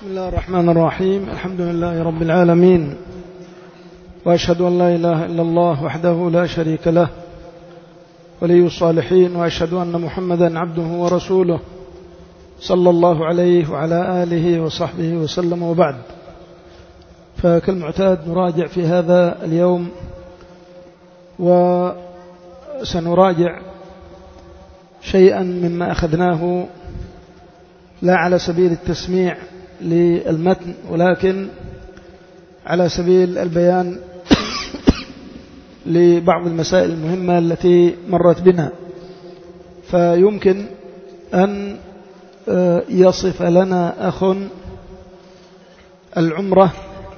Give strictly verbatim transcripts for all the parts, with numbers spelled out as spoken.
بسم الله الرحمن الرحيم. الحمد لله رب العالمين، وأشهد أن لا إله إلا الله وحده لا شريك له ولي الصالحين، وأشهد أن محمدا عبده ورسوله صلى الله عليه وعلى آله وصحبه وسلم. وبعد، فكالمعتاد نراجع في هذا اليوم، وسنراجع شيئا مما أخذناه لا على سبيل التسميع للمتن، ولكن على سبيل البيان لبعض المسائل المهمة التي مرت بنا. فيمكن أن يصف لنا أخ العمرة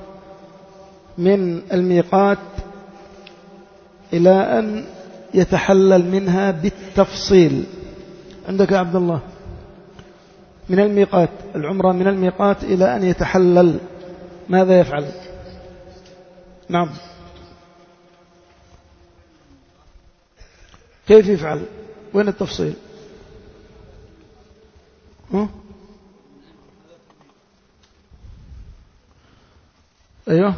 من الميقات إلى أن يتحلل منها بالتفصيل. عندك يا عبد الله؟ من الميقات، العمرة من الميقات إلى أن يتحلل ماذا يفعل؟ نعم، كيف يفعل؟ وين التفصيل؟ ها؟ أيوه،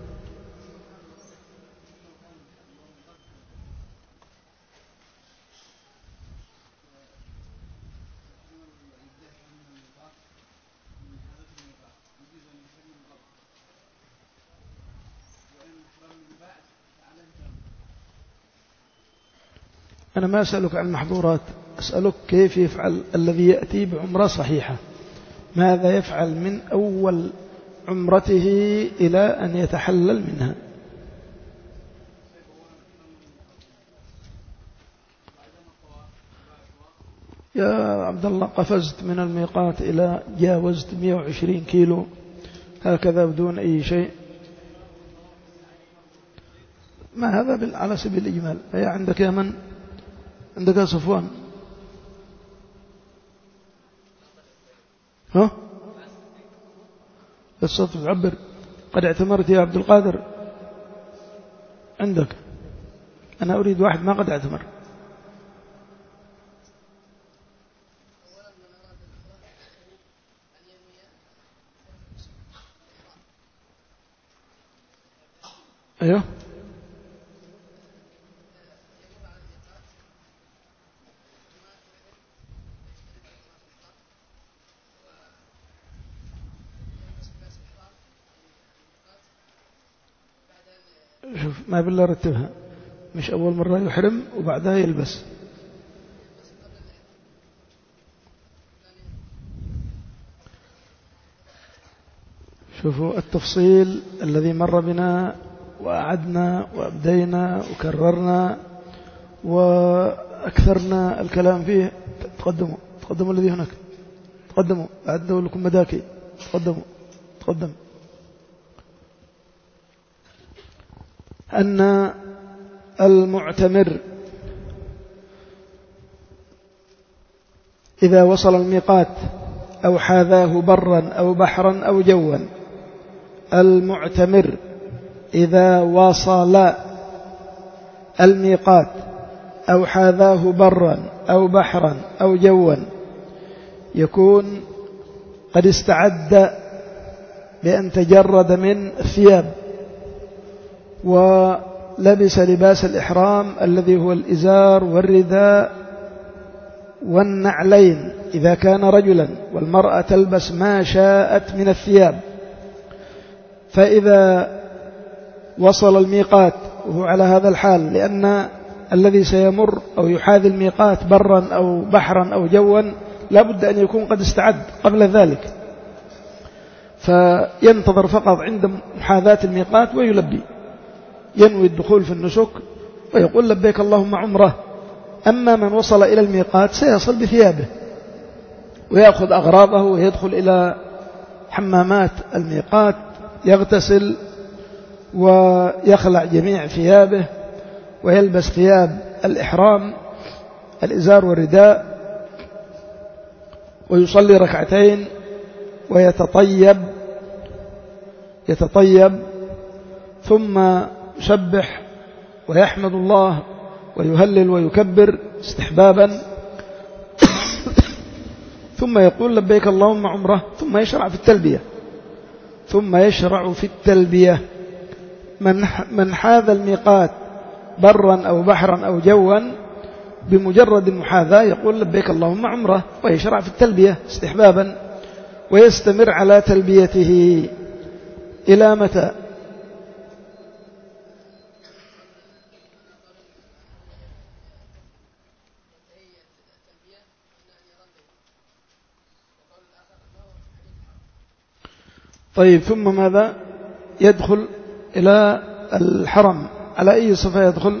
أنا ما أسألك عن المحظورات، أسألك كيف يفعل الذي يأتي بعمرة صحيحة، ماذا يفعل من أول عمرته إلى أن يتحلل منها؟ يا عبد الله، قفزت من الميقات إلى جاوزت مئة وعشرين كيلو هكذا بدون أي شيء، ما هذا على سبيل الإجمال. فهي عندك يا من؟ عندك يا صفوان؟ ها؟ الصوت تعبر. قد اعتمرت يا عبد القادر؟ عندك؟ أنا أريد واحد ما قد اعتمر. أيوه، شوف ما بالله رتبها، مش أول مرة يحرم وبعدها يلبس. شوفوا التفصيل الذي مر بنا، وأعدنا وأبدينا وكررنا وأكثرنا الكلام فيه. تقدموا تقدموا الذي هناك، تقدموا، أعدوا لكم مداكي، تقدموا تقدم. أن المعتمر إذا وصل الميقات أو حاذاه برا أو بحرا أو جوا، المعتمر إذا وصل الميقات أو حاذاه برا أو بحرا أو جوا يكون قد استعد بأن تجرد من الثياب ولبس لباس الإحرام الذي هو الإزار والرداء والنعلين إذا كان رجلا، والمرأة تلبس ما شاءت من الثياب. فإذا وصل الميقات وهو على هذا الحال، لأن الذي سيمر أو يحاذي الميقات برا أو بحرا أو جوا لابد أن يكون قد استعد قبل ذلك، فينتظر فقط عند محاذاة الميقات ويلبي، ينوي الدخول في النسك ويقول لبيك اللهم عمره. أما من وصل إلى الميقات سيصل بثيابه ويأخذ أغراضه ويدخل إلى حمامات الميقات، يغتسل ويخلع جميع ثيابه ويلبس ثياب الإحرام الإزار والرداء ويصلي ركعتين ويتطيب يتطيب ثم يسبح ويحمد الله ويهلل ويكبر استحبابا، ثم يقول لبيك اللهم عمره، ثم يشرع في التلبية. ثم يشرع في التلبية. من من حاذ الميقات برا أو بحرا أو جوا بمجرد المحاذاة يقول لبيك اللهم عمرة، ويشرع في التلبية استحبابا، ويستمر على تلبيته إلى متى؟ طيب، ثم ماذا؟ يدخل إلى الحرم على أي صفة يدخل؟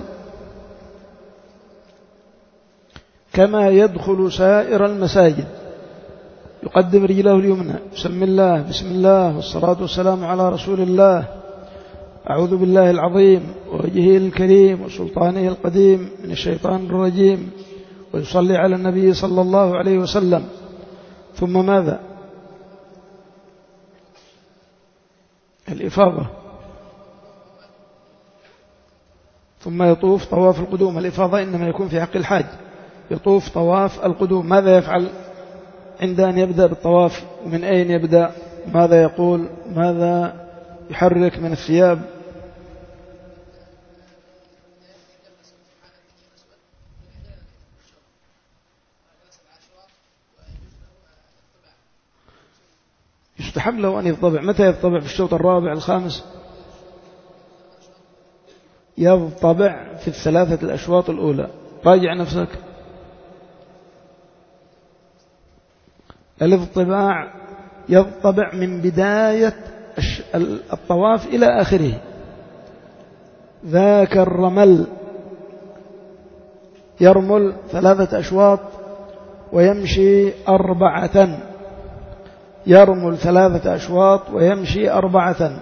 كما يدخل سائر المساجد، يقدم رجله اليمنى، بسم الله بسم الله والصلاة والسلام على رسول الله، أعوذ بالله العظيم ووجهه الكريم وسلطانه القديم من الشيطان الرجيم، ويصلي على النبي صلى الله عليه وسلم. ثم ماذا؟ الإفاضة، ثم يطوف طواف القدوم. الإفاضة إنما يكون في حق الحاج، يطوف طواف القدوم. ماذا يفعل عند أن يبدأ بالطواف؟ ومن أين يبدأ؟ ماذا يقول؟ ماذا يحرك من الثياب؟ يستحب له أن يضطبع. متى يضطبع؟ في الشوط الرابع الخامس؟ يضطبع في الثلاثة الأشواط الأولى. راجع نفسك. الاضطباع يضطبع من بداية الطواف إلى آخره. ذاك الرمل يرمل ثلاثة أشواط ويمشي أربعة، يرمل ثلاثة أشواط ويمشي أربعة.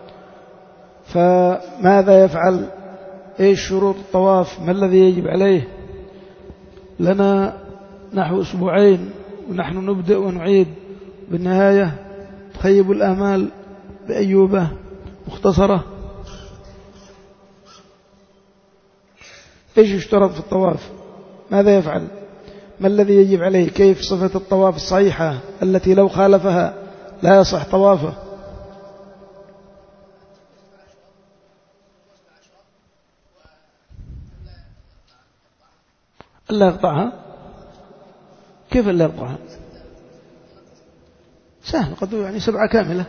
فماذا يفعل؟ إيش شروط الطواف؟ ما الذي يجب عليه؟ لنا نحو أسبوعين ونحن نبدأ ونعيد، بالنهاية تخيب الآمال بأيوبة مختصرة. إيش يشترط في الطواف؟ ماذا يفعل؟ ما الذي يجب عليه؟ كيف صفة الطواف الصحيحة التي لو خالفها لا يصح طوافه؟ ألا يقطعها. كيف ألا يقطعها؟ سهل، قد يعني سبعة كاملة،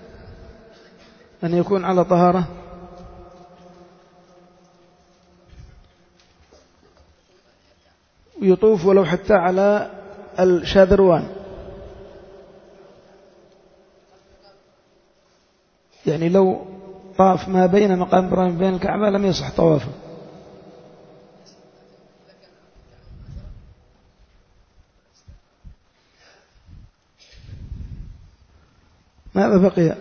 أن يكون على طهارة. ويطوف ولو حتى على الشاذروان، يعني لو طاف ما بين مقام إبراهيم وبين الكعبة لم يصح طوافه. ماذا بقي؟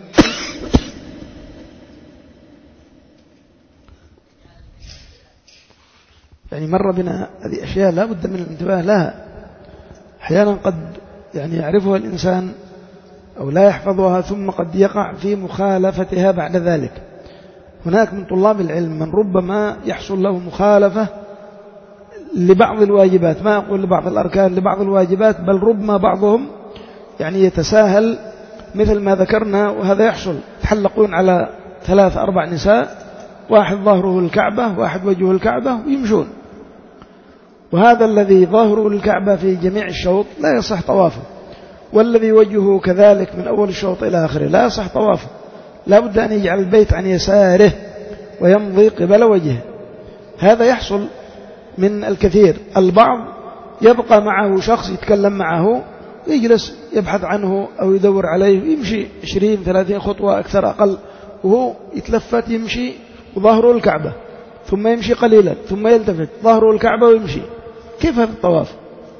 يعني مر بنا هذه أشياء لا بد من الانتباه لها. أحيانا قد يعني يعرفها الإنسان أو لا يحفظها، ثم قد يقع في مخالفتها بعد ذلك. هناك من طلاب العلم من ربما يحصل له مخالفة لبعض الواجبات، ما أقول لبعض الأركان، لبعض الواجبات، بل ربما بعضهم يعني يتساهل مثل ما ذكرنا. وهذا يحصل، يتحلقون على ثلاث أربع نساء، واحد ظهره الكعبة واحد وجهه الكعبة، ويمشون. وهذا الذي ظهره الكعبة في جميع الشوط لا يصح طوافه، والذي وجهه كذلك من أول الشوط إلى آخره لا يصح طوافه. لا بد أن يجعل البيت عن يساره ويمضي قبل وجهه. هذا يحصل من الكثير. البعض يبقى معه شخص يتكلم معه، يجلس يبحث عنه أو يدور عليه، يمشي عشرين ثلاثين خطوة أكثر أقل، وهو يتلفت يمشي وظهره الكعبة، ثم يمشي قليلا ثم يلتفت ظهره الكعبة ويمشي. كيف هذا الطواف؟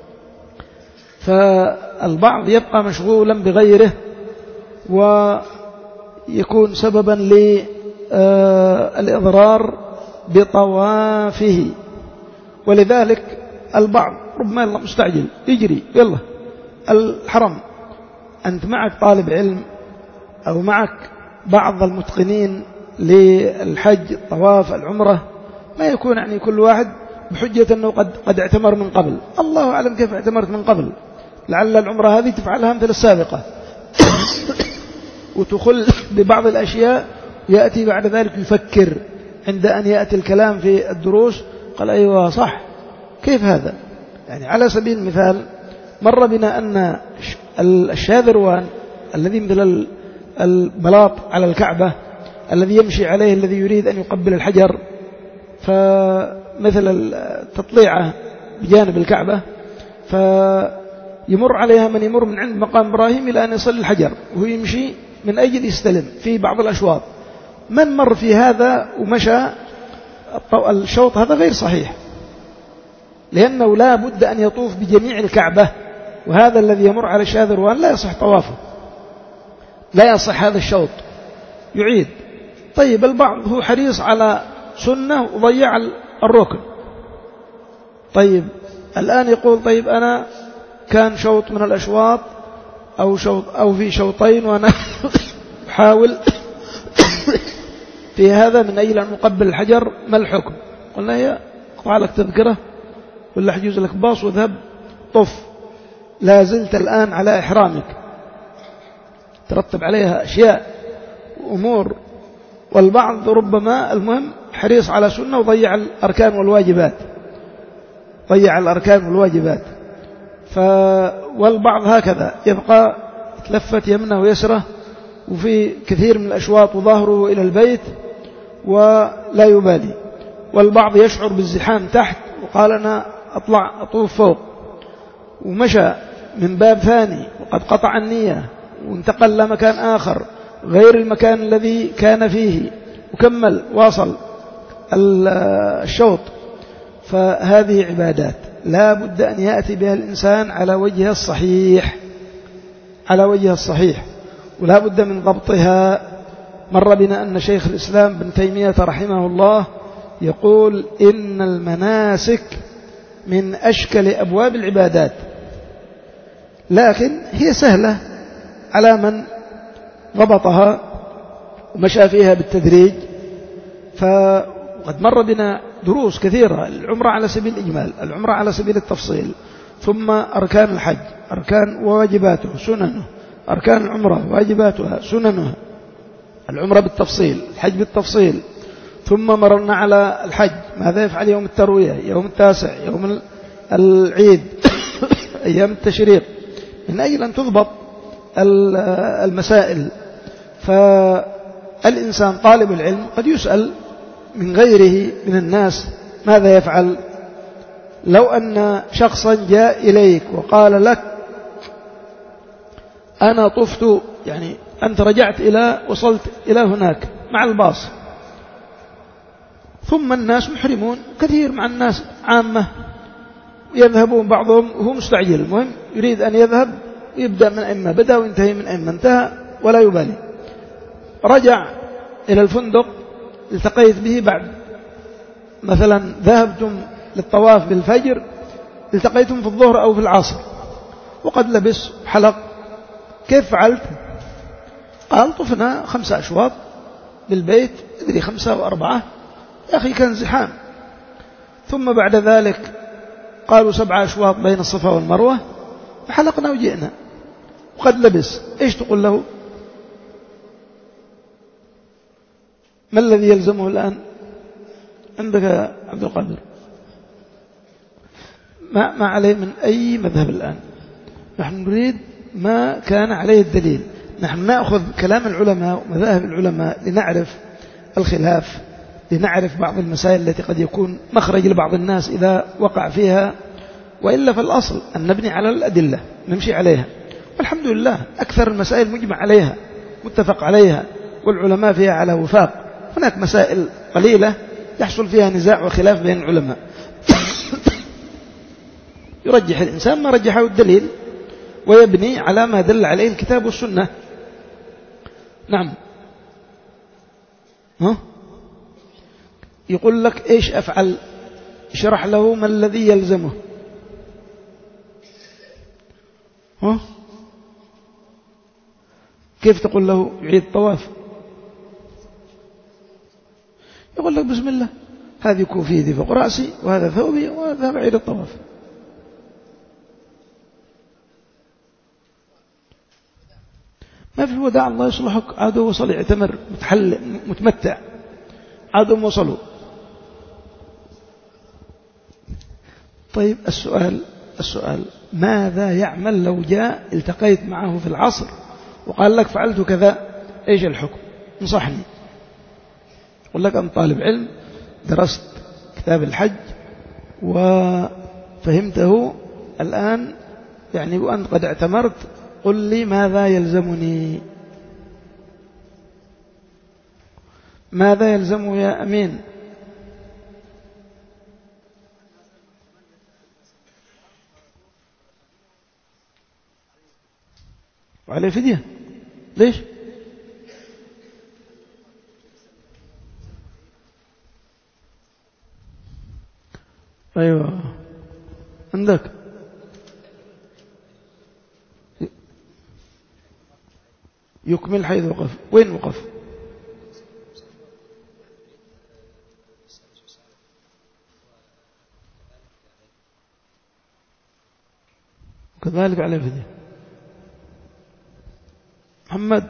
فالبعض يبقى مشغولا بغيره ويكون سببا للإضرار بطوافه. ولذلك البعض ربما يلا مستعجل يجري يلا الحرم. أنت معك طالب علم أو معك بعض المتقنين للحج، الطواف، العمرة، ما يكون يعني كل واحد بحجة أنه قد, قد اعتمر من قبل. الله أعلم كيف اعتمرت من قبل، لعل العمرة هذه تفعلها مثل السابقة. وتخل ببعض الأشياء، يأتي بعد ذلك يفكر عند أن يأتي الكلام في الدروس قال أيوة صح، كيف هذا؟ يعني على سبيل المثال مر بنا أن الشاذروان الذي مثل البلاط على الكعبة الذي يمشي عليه الذي يريد أن يقبل الحجر، فمثل التطليعة بجانب الكعبة، فيمر عليها من يمر من عند مقام إبراهيم إلى أن يصل الحجر وهو يمشي من أجل يستلم في بعض الأشواط. من مر في هذا ومشى الشوط هذا غير صحيح، لأنه لا بد أن يطوف بجميع الكعبة، وهذا الذي يمر على الشاذروان لا يصح طوافه، لا يصح هذا الشوط، يعيد. طيب البعض هو حريص على سنة وضيع الركن، طيب الآن يقول طيب أنا كان شوط من الأشواط أو شوط أو في شوطين وأنا أحاول في هذا من أجل أن أقبل الحجر، ما الحكم؟ قلنا هي اقطع لك تذكرة ولا حجوز لك باص وذهب طف، لا زلت الآن على إحرامك، ترتب عليها أشياء وأمور. والبعض ربما المهم حريص على سنة وضيع الأركان والواجبات، ضيع الأركان والواجبات. ف والبعض هكذا يبقى تلفت يمنه ويسره وفي كثير من الأشواط وظهره إلى البيت ولا يبالي. والبعض يشعر بالزحام تحت وقال أنا أطلع أطوف فوق، ومشى من باب ثاني وقد قطع النية وانتقل لمكان آخر غير المكان الذي كان فيه وكمل واصل الشوط. فهذه عبادات لا بد أن يأتي بها الإنسان على وجهها الصحيح، على وجهها الصحيح، ولا بد من ضبطها. مر بنا أن شيخ الإسلام بن تيمية رحمه الله يقول إن المناسك من أشكل أبواب العبادات، لكن هي سهلة على من ضبطها ومشى فيها بالتدريج. فقد مر بنا دروس كثيرة، العمرة على سبيل الإجمال، العمرة على سبيل التفصيل، ثم أركان الحج، أركان وواجباته سننه، أركان العمرة واجباتها سننها، العمرة بالتفصيل، الحج بالتفصيل. ثم مررنا على الحج ماذا يفعل يوم التروية، يوم التاسع، يوم العيد أيام التشريق، من أجل أن تضبط المسائل. فالإنسان طالب العلم قد يسأل من غيره من الناس ماذا يفعل. لو أن شخصا جاء إليك وقال لك أنا طفت، يعني أنت رجعت إلى وصلت إلى هناك مع الباص، ثم الناس محرمون كثير مع الناس عامة يذهبون بعضهم وهو مستعجل، المهم يريد أن يذهب ويبدأ من أئمة بدأ وينتهي من أئمة انتهى ولا يبالي. رجع إلى الفندق، التقيت به بعد مثلا ذهبتم للطواف بالفجر، التقيتم في الظهر أو في العصر وقد لبس حلق، كيف فعلت؟ قال طفنا خمسة أشواط بالبيت، ادري خمسة وأربعة يا أخي كان زحام. ثم بعد ذلك قالوا سبعة أشواط بين الصفا والمروة، فحلقنا وجئنا وقد لبس، إيش تقول له؟ ما الذي يلزمه الآن عندك يا عبد القادر؟ ما, ما عليه من أي مذهب الآن، نحن نريد ما كان عليه الدليل، نحن نأخذ كلام العلماء ومذاهب العلماء لنعرف الخلاف، لنعرف بعض المسائل التي قد يكون مخرج لبعض الناس إذا وقع فيها، وإلا فالأصل أن نبني على الأدلة نمشي عليها. والحمد لله أكثر المسائل مجمع عليها متفق عليها والعلماء فيها على وفاق. هناك مسائل قليلة يحصل فيها نزاع وخلاف بين العلماء يرجح الإنسان ما رجحه الدليل ويبني على ما دل عليه الكتاب والسنة. نعم. ها؟ يقول لك إيش أفعل، اشرح له ما الذي يلزمه. ها؟ كيف تقول له يعيد الطواف؟ يقول لك بسم الله هذه كوفيتي فوق رأسي وهذا ثوبي وهذا بعيد الطواف. ما في الوداع الله يصلحك، عادوا وصل يعتمر متحل متمتع، عادوا وصلوا. طيب السؤال السؤال ماذا يعمل لو جاء التقيت معه في العصر وقال لك فعلت كذا، إيش الحكم؟ انصحني. أقول لك أنت طالب علم درست كتاب الحج وفهمته الآن يعني وأنت قد اعتمرت، قل لي ماذا يلزمني، ماذا يلزمه يا أمين؟ وعليه فدية. ليش؟ أيوة عندك يكمل حيث وقف. وين وقف؟ كذلك عليه فدية. محمد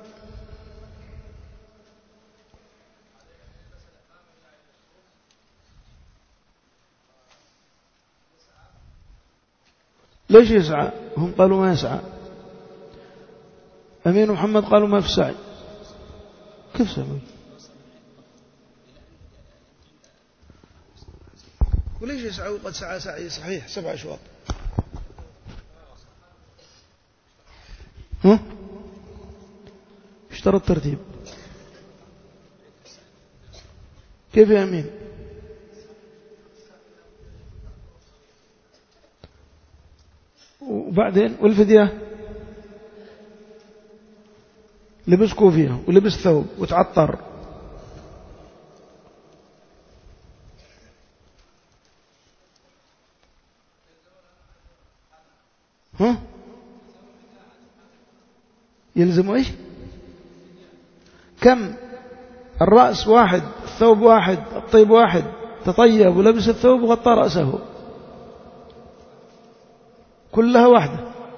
ليش يسعى؟ هم قالوا ما يسعى. أمين ومحمد قالوا ما في سعي. كيف سوي؟ وليش يسعى وقد سعى سعي صحيح سبع أشواط؟ ها؟ اشترى الترتيب. كيف يا أمين؟ وبعدين والفدية لبس كوفية ولبس ثوب وتعطر. ها؟ يلزم ايش؟ كم؟ الرأس واحد، الثوب واحد، الطيب واحد، تطيب ولبس الثوب وغطى رأسه، كلها واحدة.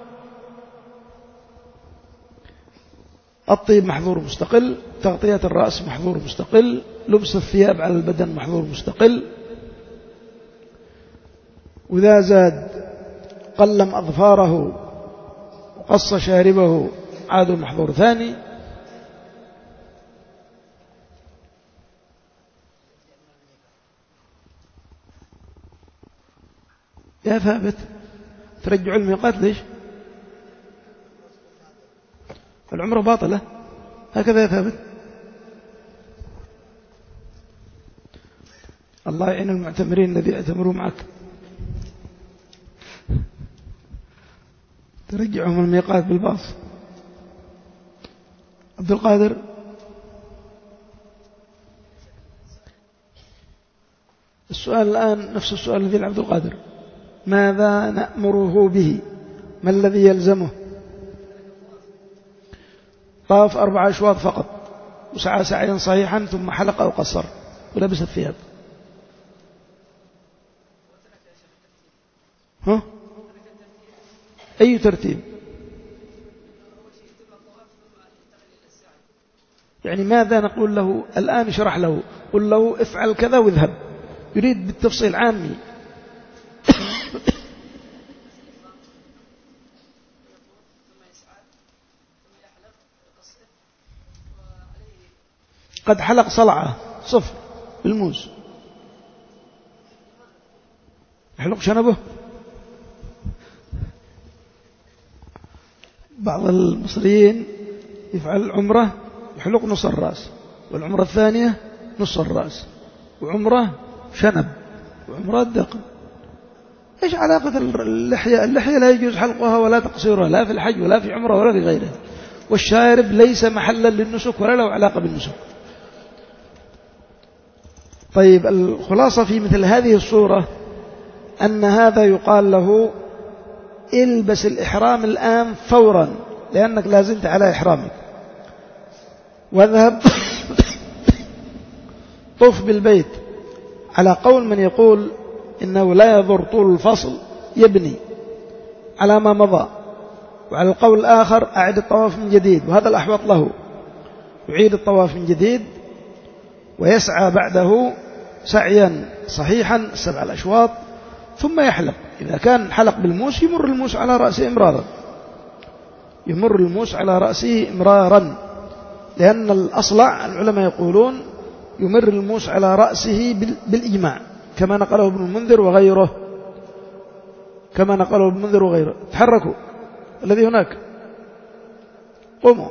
الطيب محظور مستقل، تغطية الرأس محظور مستقل، لبس الثياب على البدن محظور مستقل، وإذا زاد قلم أظفاره وقص شاربه عاد محظور ثاني. يا ثابت ترجع الميقات ليش؟ العمرة باطلة هكذا يا ثابت. الله يعين المعتمرين الذي اعتمروا معك، ترجعهم الميقات بالباص. عبد القادر السؤال الآن نفس السؤال الذي لعبد القادر، ماذا نأمره به؟ ما الذي يلزمه؟ طاف أربع أشواط فقط وسعى سعيا صحيحا ثم حلق أو قصر ولبس الثياب. ها؟ أي ترتيب؟ يعني ماذا نقول له الآن؟ اشرح له، قل له افعل كذا واذهب. يريد بالتفصيل عامي. قد حلق صلعة صفر بالموز، يحلق شنبه. بعض المصريين يفعل العمرة يحلق نص الرأس، والعمرة الثانية نص الرأس، وعمرة شنب، وعمرة دقن. إيش علاقة اللحية؟ اللحية لا يجوز حلقها ولا تقصيرها، لا في الحج ولا في عمرة ولا في غيرها. والشارب ليس محلا للنسك ولا له علاقة بالنسك. طيب الخلاصة في مثل هذه الصورة أن هذا يقال له البس الإحرام الآن فورا لأنك لازلت على إحرامك، واذهب طف بالبيت، على قول من يقول إنه لا يضر طول الفصل، يبني على ما مضى. وعلى القول الآخر أعد الطواف من جديد، وهذا الأحوط له، يعيد الطواف من جديد ويسعى بعده سعيا صحيحا سبع الأشواط ثم يحلق. إذا كان حلق بالموس يمر الموس على رأسه إمرارا، يمر الموس على رأسه إمرارا، لأن الأصلع العلماء يقولون يمر الموس على رأسه بالإجماع كما نقله ابن المنذر وغيره، كما نقله ابن المنذر وغيره. تحركوا الذي هناك، قوموا.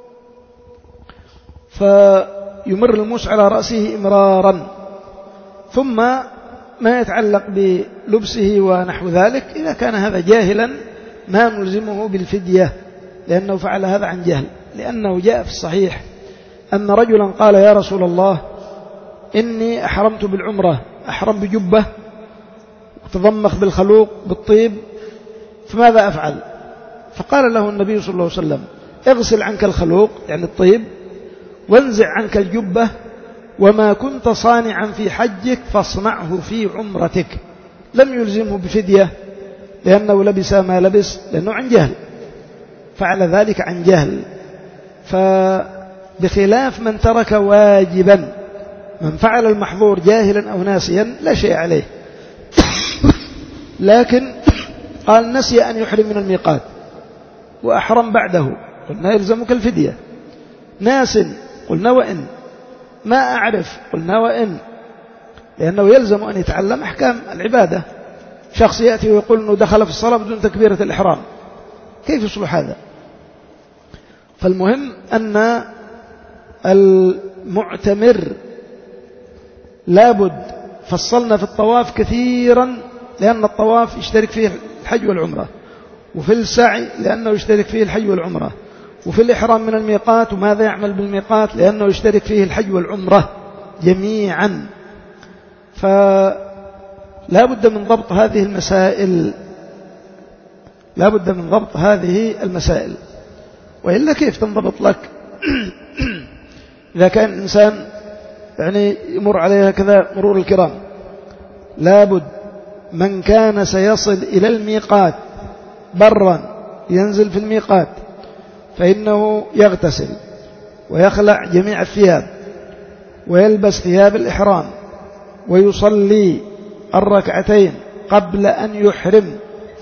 فيمر الموس على رأسه إمرارا، ثم ما يتعلق بلبسه ونحو ذلك إذا كان هذا جاهلا ما نلزمه بالفدية، لأنه فعل هذا عن جهل، لأنه جاء في الصحيح أن رجلا قال يا رسول الله إني أحرمت بالعمرة، أحرم بجبة وتضمخ بالخلوق بالطيب، فماذا أفعل؟ فقال له النبي صلى الله عليه وسلم اغسل عنك الخلوق يعني الطيب، وانزع عنك الجبة، وما كنت صانعا في حجك فاصنعه في عمرتك. لم يلزمه بفدية لأنه لبس ما لبس، لأنه عن جهل، فعل ذلك عن جهل. فبخلاف من ترك واجبا، من فعل المحظور جاهلا أو ناسيا لا شيء عليه. لكن قال نسي أن يحرم من الميقات وأحرم بعده، قلنا يلزمك الفدية. ناس قلنا وإن، ما أعرف قلنا وإن، لأنه يلزم أن يتعلم أحكام العبادة. شخص يأتي ويقول أنه دخل في الصلاة بدون تكبيرة الإحرام، كيف يصلح هذا؟ فالمهم أن المعتمر لابد، فصلنا في الطواف كثيرا لأن الطواف يشترك فيه الحج والعمرة، وفي السعي لأنه يشترك فيه الحج والعمرة، وفي الإحرام من الميقات وماذا يعمل بالميقات لأنه يشترك فيه الحج والعمرة جميعا. فلا بد من ضبط هذه المسائل، لا بد من ضبط هذه المسائل، وإلا كيف تنضبط لك؟ إذا كان الإنسان يعني يمر عليها كذا مرور الكرام، لا بد من كان سيصل إلى الميقات برا ينزل في الميقات فإنه يغتسل ويخلع جميع الثياب ويلبس ثياب الإحرام ويصلي الركعتين قبل أن يحرم،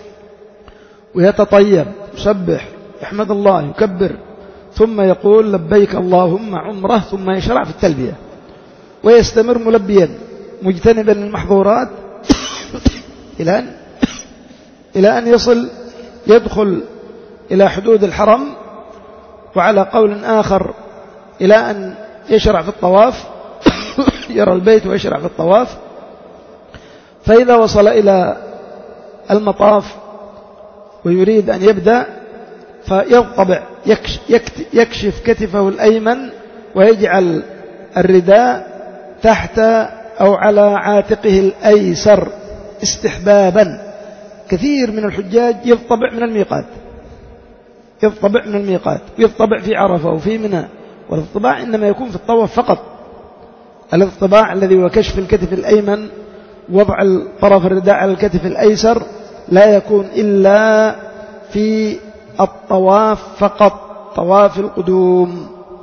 ويتطيب، يسبح، يحمد الله، يكبر، ثم يقول لبيك اللهم عمره، ثم يشرع في التلبية ويستمر ملبيا مجتنبا للمحظورات إلى أن إلى أن يصل يدخل إلى حدود الحرم، وعلى قول آخر إلى أن يشرع في الطواف يرى البيت ويشرع في الطواف. فإذا وصل إلى المطاف ويريد أن يبدأ فيضطبع، يكشف كتفه الأيمن ويجعل الرداء تحت أو على عاتقه الأيسر استحبابا. كثير من الحجاج يضطبع من الميقات، يضطبع من الميقات ويضطبع في عرفة وفي منى، والاضطباع إنما يكون في الطواف فقط. الاضطباع الذي هو كشف الكتف الأيمن، وضع طرف الرداء على الكتف الأيسر، لا يكون إلا في الطواف فقط، طواف القدوم.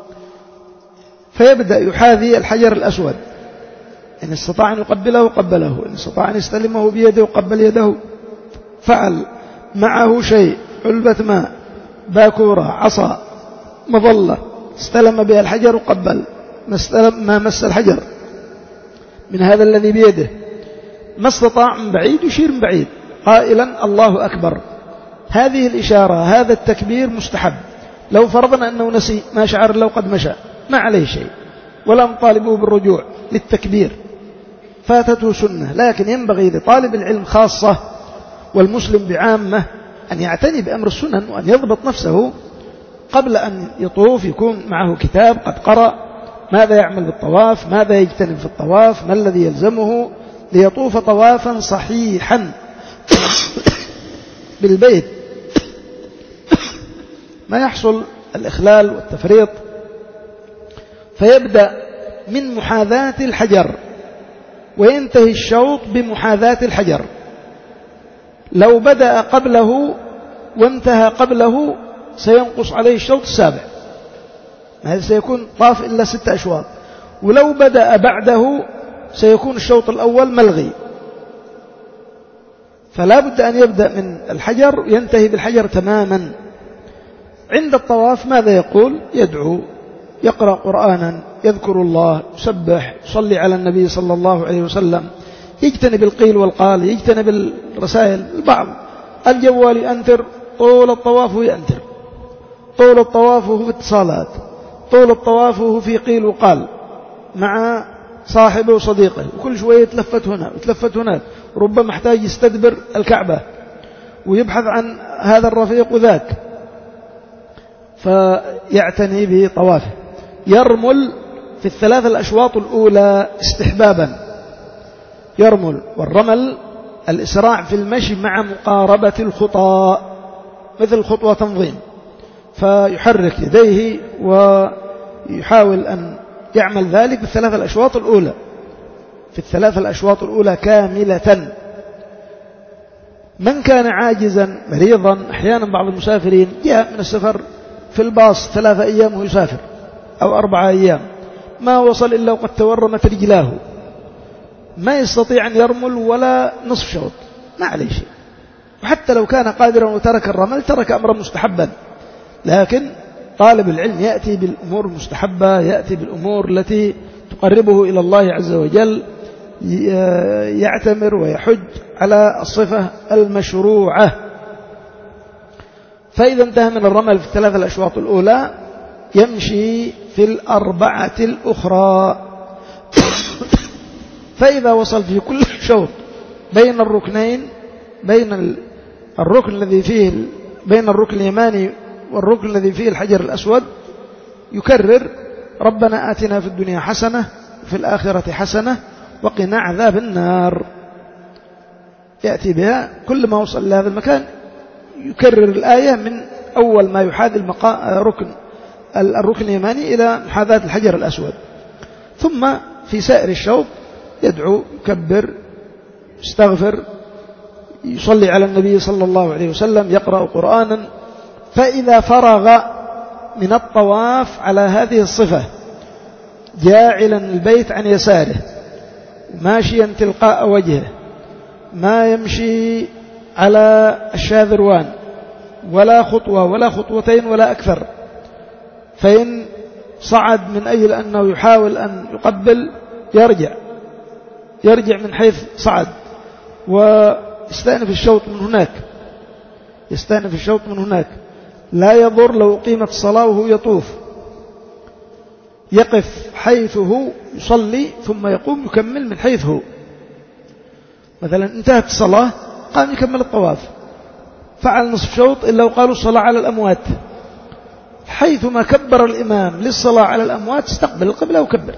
فيبدأ يحاذي الحجر الأسود، إن استطاع أن يقبله قبله، إن استطاع أن يستلمه بيده قبل يده، فعل معه شيء، علبة ماء، باكورة، عصا، مظلة، استلم بها الحجر وقبل، ما, استلم ما مس الحجر من هذا الذي بيده، ما استطاع من بعيد يشير من بعيد قائلا الله أكبر. هذه الإشارة، هذا التكبير مستحب. لو فرضنا أنه نسي ما شعر لو قد مشى ما عليه شيء، ولا نطالبه بالرجوع للتكبير، فاتته سنة. لكن ينبغي لطالب العلم خاصة والمسلم بعامة أن يعتني بأمر السنن، وأن يضبط نفسه قبل أن يطوف، يكون معه كتاب قد قرأ ماذا يعمل بالطواف، ماذا يجتنب في الطواف، ما الذي يلزمه ليطوف طوافا صحيحا بالبيت، ما يحصل الإخلال والتفريط. فيبدأ من محاذاة الحجر وينتهي الشوط بمحاذاة الحجر. لو بدأ قبله وانتهى قبله سينقص عليه الشوط السابع، هذا سيكون طاف إلا ستة أشواط. ولو بدأ بعده سيكون الشوط الأول ملغي، فلا بد أن يبدأ من الحجر ينتهي بالحجر تماما. عند الطواف ماذا يقول؟ يدعو، يقرأ قرآنا، يذكر الله، يسبح، يصلي على النبي صلى الله عليه وسلم، يجتنب القيل والقال، يجتنب الرسائل. البعض الجوال يأنتر طول الطواف يأنتر، طول الطواف في اتصالات، طول الطواف في قيل وقال مع صاحبه وصديقه، وكل شوية يتلفت هنا ويتلفت هناك، ربما محتاج يستدبر الكعبة ويبحث عن هذا الرفيق وذاك، فيعتني بطوافه. يرمل في الثلاث الأشواط الأولى استحبابا، يرمل، والرمل الإسراع في المشي مع مقاربة الخطى، مثل خطوة تنظيم، فيحرك يديه ويحاول أن يعمل ذلك في الثلاث الأشواط الأولى، في الثلاث الأشواط الأولى كاملة. من كان عاجزا مريضا، أحيانا بعض المسافرين جاء من السفر في الباص ثلاثة أيام ويسافر أو أربعة أيام، ما وصل إلا وقد تورمت رجلاه، ما يستطيع أن يرمل ولا نصف شوط، ما عليه شيء. وحتى لو كان قادرا وترك الرمل ترك أمرا مستحبا. لكن طالب العلم يأتي بالأمور المستحبة، يأتي بالأمور التي تقربه إلى الله عز وجل، يعتمر ويحج على الصفة المشروعة. فإذا انتهى من الرمل في الثلاث الأشواط الأولى يمشي في الأربعة الأخرى. فإذا وصل في كل شوط بين الركنين، بين الركن الذي فيه بين الركن اليماني والركن الذي فيه الحجر الأسود، يكرر ربنا آتنا في الدنيا حسنة وفي الآخرة حسنة وقنا عذاب النار، يأتي بها كل ما وصل إلى هذا المكان، يكرر الآية من أول ما يحاذي ركن الركن اليماني إلى محاذاة الحجر الأسود. ثم في سائر الشوط يدعو، يكبر، يستغفر، يصلي على النبي صلى الله عليه وسلم، يقرأ قرآنا. فإذا فرغ من الطواف على هذه الصفة، جاعلا البيت عن يساره، ماشيا تلقاء وجهه، ما يمشي على الشاذروان ولا خطوة ولا خطوتين ولا أكثر، فإن صعد من أجل أنه يحاول أن يقبل يرجع يرجع من حيث صعد ويستأنف الشوط من هناك، يستأنف الشوط من هناك. لا يضر لو قيمت الصلاة وهو يطوف، يقف حيث هو يصلي ثم يقوم يكمل من حيث هو. مثلا انتهت الصلاة قام يكمل الطواف، فعل نصف شوط إلا وقالوا الصلاة على الأموات، حيثما كبر الإمام للصلاة على الأموات استقبل القبلة وكبر.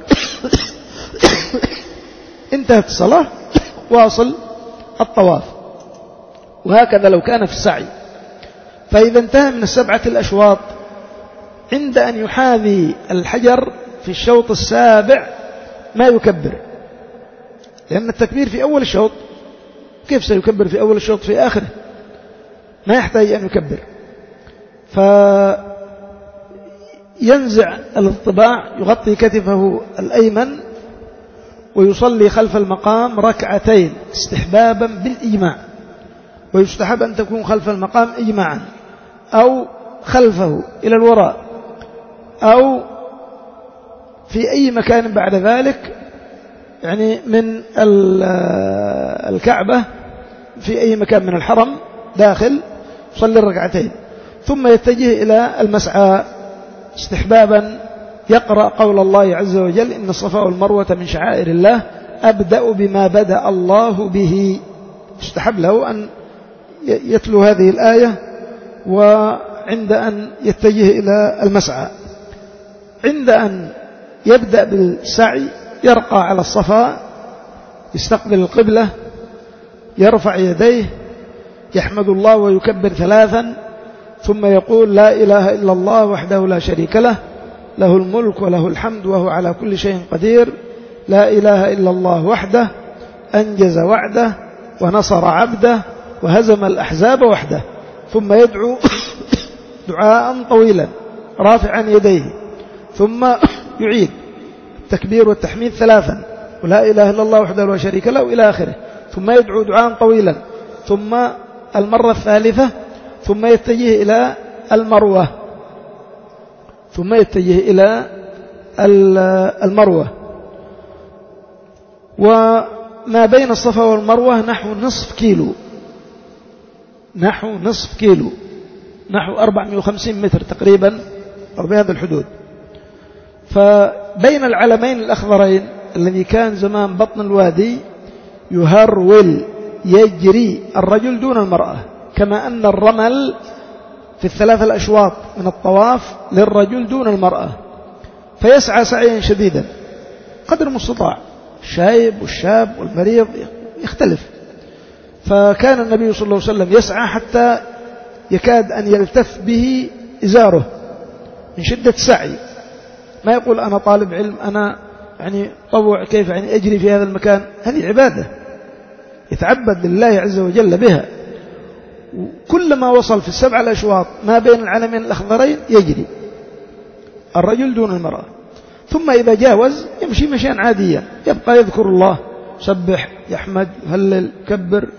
انتهت الصلاة واصل الطواف. وهكذا لو كان في السعي. فإذا انتهى من السبعة الأشواط عند أن يحاذي الحجر في الشوط السابع ما يكبر، لأن التكبير في أول الشوط، كيف سيكبر في أول الشوط في آخره؟ ما يحتاج أن يكبر. فينزع الاضطباع، يغطي كتفه الأيمن ويصلي خلف المقام ركعتين استحبابا بالإجماع، ويستحب أن تكون خلف المقام إجماعا، أو خلفه إلى الوراء، أو في أي مكان بعد ذلك، يعني من الكعبة في أي مكان من الحرم داخل يصلي الركعتين، ثم يتجه إلى المسعى استحبابا، يقرأ قول الله عز وجل إن الصفا والمروة من شعائر الله أبدأ بما بدأ الله به. استحب له أن يتلو هذه الآية وعند أن يتجه إلى المسعى. عند أن يبدأ بالسعي يرقى على الصفا، يستقبل القبلة، يرفع يديه، يحمد الله ويكبر ثلاثا، ثم يقول لا إله إلا الله وحده لا شريك له، له الملك وله الحمد وهو على كل شيء قدير، لا إله إلا الله وحده أنجز وعده ونصر عبده وهزم الأحزاب وحده. ثم يدعو دعاء طويلا رافعا يديه، ثم يعيد التكبير والتحميد ثلاثا ولا إله إلا الله وحده لا شريك له إلى آخره، ثم يدعو دعاء طويلا، ثم المرة الثالثة ثم يتجه إلى المروة ثم يتجه إلى المروة وما بين الصفا والمروة نحو نصف كيلو نحو نصف كيلو نحو أربعمائة وخمسين متر تقريبا أو بهذا الحدود. فبين العلمين الأخضرين الذي كان زمان بطن الوادي يهرول يجري الرجل دون المرأة، كما أن الرمل في الثلاث الأشواط من الطواف للرجل دون المرأة، فيسعى سعيا شديدا قدر المستطاع، الشايب والشاب والمريض يختلف. فكان النبي صلى الله عليه وسلم يسعى حتى يكاد أن يلتف به إزاره من شدة السعي، ما يقول أنا طالب علم أنا يعني طوع كيف يعني أجري في هذا المكان، هذه عبادة يتعبد لله عز وجل بها. كلما وصل في السبع الأشواط ما بين العلمين الأخضرين يجري الرجل دون المرأة، ثم إذا جاوز يمشي مشيا عاديا، يبقى يذكر الله، سبح، يحمد، يهلل، يكبر.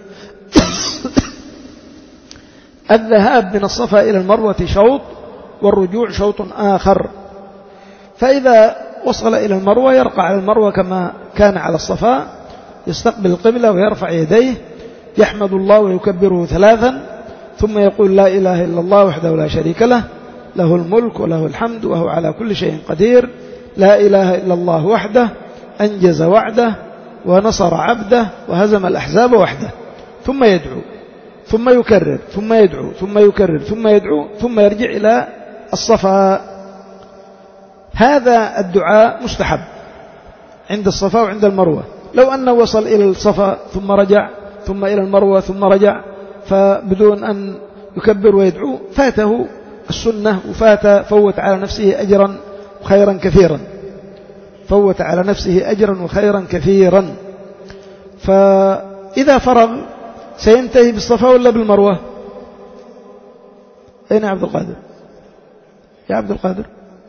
الذهاب من الصفا إلى المروة شوط والرجوع شوط آخر. فإذا وصل إلى المروة يرقى على المروة كما كان على الصفا، يستقبل القبلة ويرفع يديه، يحمد الله ويكبره ثلاثا، ثم يقول لا إله إلا الله وحده لا شريك له، له الملك وله الحمد وهو على كل شيء قدير، لا إله إلا الله وحده أنجز وعده ونصر عبده وهزم الأحزاب وحده. ثم يدعو ثم يكرر ثم يدعو ثم يكرر ثم يدعو ثم يرجع إلى الصفا. هذا الدعاء مستحب عند الصفا وعند المروة. لو أنه وصل إلى الصفا ثم رجع ثم إلى المروة ثم رجع فبدون أن يكبر ويدعو فاته السنة وفات فوت على نفسه أجرا وخيرا كثيرا فوت على نفسه أجرا وخيرا كثيرا. فإذا فرغ سينتهي بالصفا ولا بالمروة؟ أين عبد القادر؟ يا عبد القادر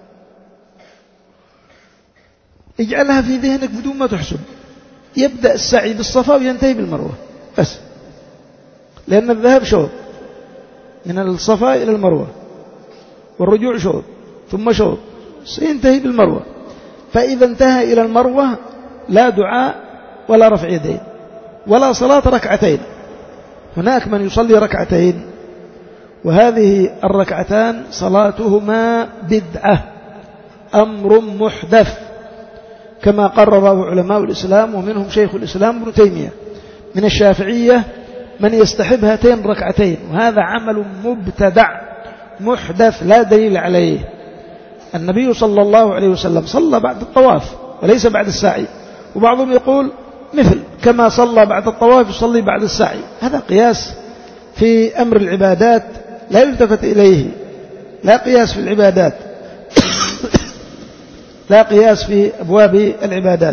اجعلها في ذهنك بدون ما تحسب، يبدأ السعي بالصفا وينتهي بالمروة بس، لأن الذهاب شوط من الصفا إلى المروة والرجوع شوط ثم شوط سينتهي بالمروة. فإذا انتهى إلى المروة لا دعاء ولا رفع يدين ولا صلاة ركعتين. هناك من يصلي ركعتين وهذه الركعتان صلاتهما بدعة أمر محدث كما قرره علماء الإسلام ومنهم شيخ الإسلام ابن تيمية. من الشافعية من يستحب هاتين ركعتين، وهذا عمل مبتدع محدث لا دليل عليه. النبي صلى الله عليه وسلم صلى بعد الطواف وليس بعد السعي، وبعضهم يقول مثل كما صلى بعد الطواف يصلي بعد السعي. هذا قياس في أمر العبادات لا يلتفت إليه، لا قياس في العبادات لا قياس في أبواب العبادات.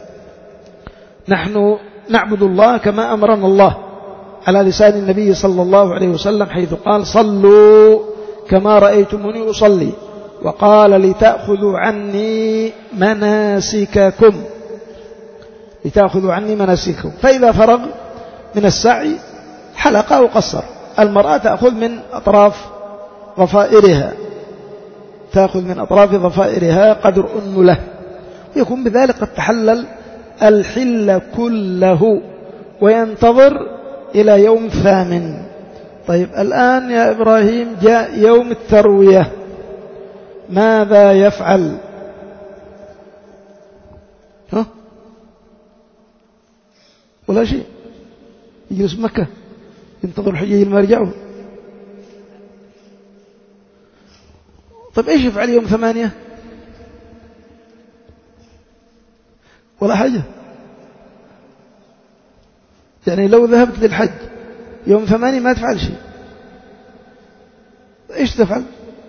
نحن نعبد الله كما أمرنا الله على لسان النبي صلى الله عليه وسلم حيث قال صلوا كما رأيتموني أصلي، وقال لتأخذوا عني مناسككم لتأخذوا عني مناسككم. فإذا فرغ من السعي حلق أو قصر. المرأة تأخذ من أطراف ضفائرها تأخذ من أطراف ضفائرها قدر أنملة، يكون بذلك قد تحلل الحل كله وينتظر إلى يوم الثامن. طيب الآن يا إبراهيم جاء يوم التروية، ماذا يفعل؟ ها؟ ولا شيء، يجلس بمكة ينتظر الحجيج ما يرجعوا. طيب إيش يفعل يوم ثمانية؟ ولا حاجة. يعني لو ذهبت للحج يوم ثمانية ما تفعل شيء، إيش تفعل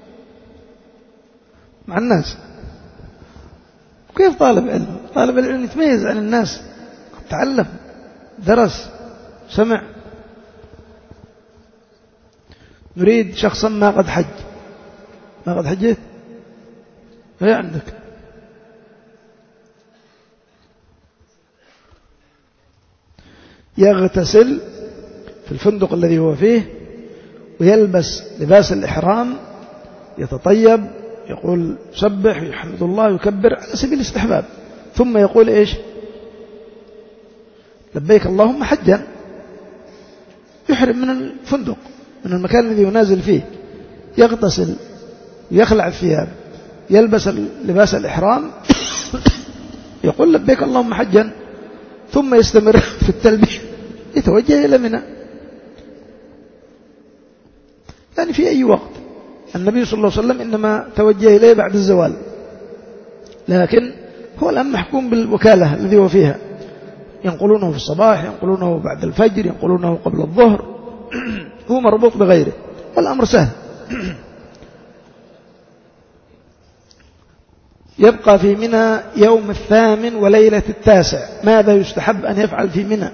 مع الناس؟ كيف طالب علم؟ طالب العلم يتميز عن الناس، تعلم، درس، سمع. نريد شخصا ما قد حج، ما قد حجيت هي عندك، يغتسل في الفندق الذي هو فيه ويلبس لباس الإحرام، يتطيب، يقول سبح يحمد الله يكبر على سبيل الاستحباب، ثم يقول إيش؟ لبيك اللهم حجا، يحرم من الفندق، من المكان الذي ينازل فيه، يغتسل، يخلع الثياب، يلبس لباس الإحرام، يقول لبيك اللهم حجا، ثم يستمر في التلبية، يتوجه إلى منى. يعني في أي وقت. النبي صلى الله عليه وسلم إنما توجه إليه بعد الزوال، لكن هو الآن محكوم بالوكالة الذي هو فيها، ينقلونه في الصباح، ينقلونه بعد الفجر، ينقلونه قبل الظهر، هو مربوط بغيره، والأمر سهل. يبقى في منى يوم الثامن وليلة التاسع. ماذا يستحب أن يفعل في منى؟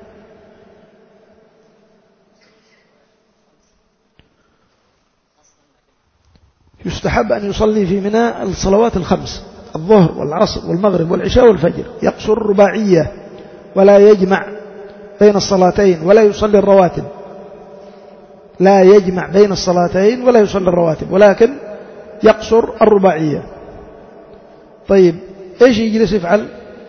يستحب أن يصلي في منى الصلوات الخمس، الظهر والعصر والمغرب والعشاء والفجر، يقصر الرباعية ولا يجمع بين الصلاتين ولا يصلي الرواتب، لا يجمع بين الصلاتين ولا يصلي الرواتب، ولكن يقصر الرباعية. طيب إيش يجلس يفعل؟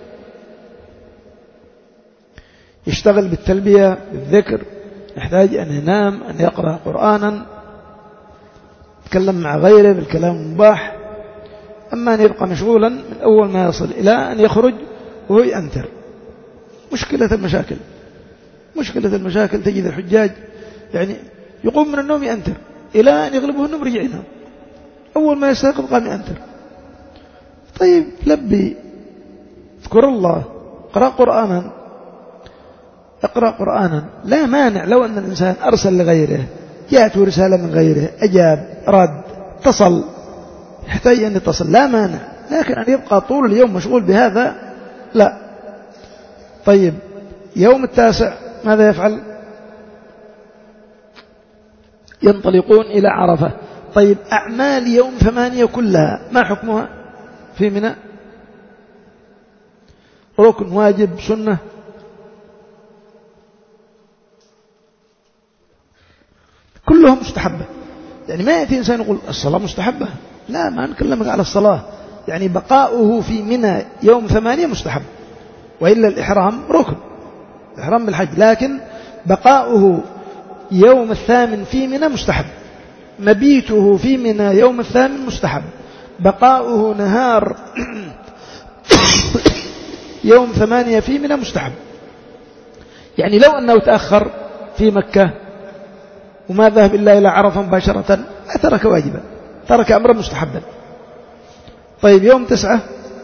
يشتغل بالتلبية، بالذكر، يحتاج أن ينام، أن يقرأ قرآنا، يتكلم مع غيره بالكلام المباح. أما أن يبقى مشغولا من أول ما يصل إلى أن يخرج وهو ينتر. مشكلة المشاكل، مشكلة المشاكل تجد الحجاج يعني يقوم من النوم ينتر إلى أن يغلبه النوم رجع ينام، أول ما يستيقظ قام ينتر. طيب لبي، اذكر الله، اقرأ قرآنا، اقرأ قرآنا، لا مانع. لو أن الإنسان أرسل لغيره، جاءته رسالة من غيره، أجاب، رد، اتصل، يحتاج أن يتصل، لا مانع، لكن أن يبقى طول اليوم مشغول بهذا لا. طيب يوم التاسع ماذا يفعل؟ ينطلقون إلى عرفة. طيب أعمال يوم ثمانية كلها ما حكمها في منى؟ ركن، واجب، سنة؟ كلهم مستحبة. يعني ما يأتي إنسان يقول الصلاة مستحبة، لا، ما نكلمك على الصلاة، يعني بقاؤه في منى يوم ثمانية مستحب، وإلا الإحرام ركن، الإحرام بالحج، لكن بقاؤه يوم الثامن في منى مستحب، مبيته في منى يوم الثامن مستحب، بقاؤه نهار يوم ثمانية في منى مستحب. يعني لو أنه تأخر في مكة وما ذهب إلا إلى عرفة مباشرة ما ترك واجبا، ترك أمرا مستحبا. طيب يوم تسعة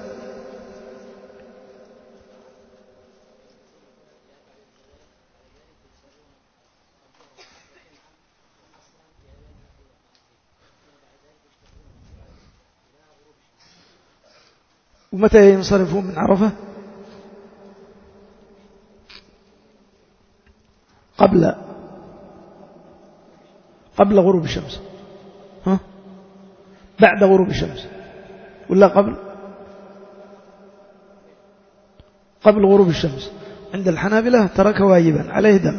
ومتى ينصرفون من عرفة؟ قبل قبل غروب الشمس، ها؟ بعد غروب الشمس ولا قبل؟ قبل غروب الشمس. عند الحنابلة ترك واجبا عليه دم.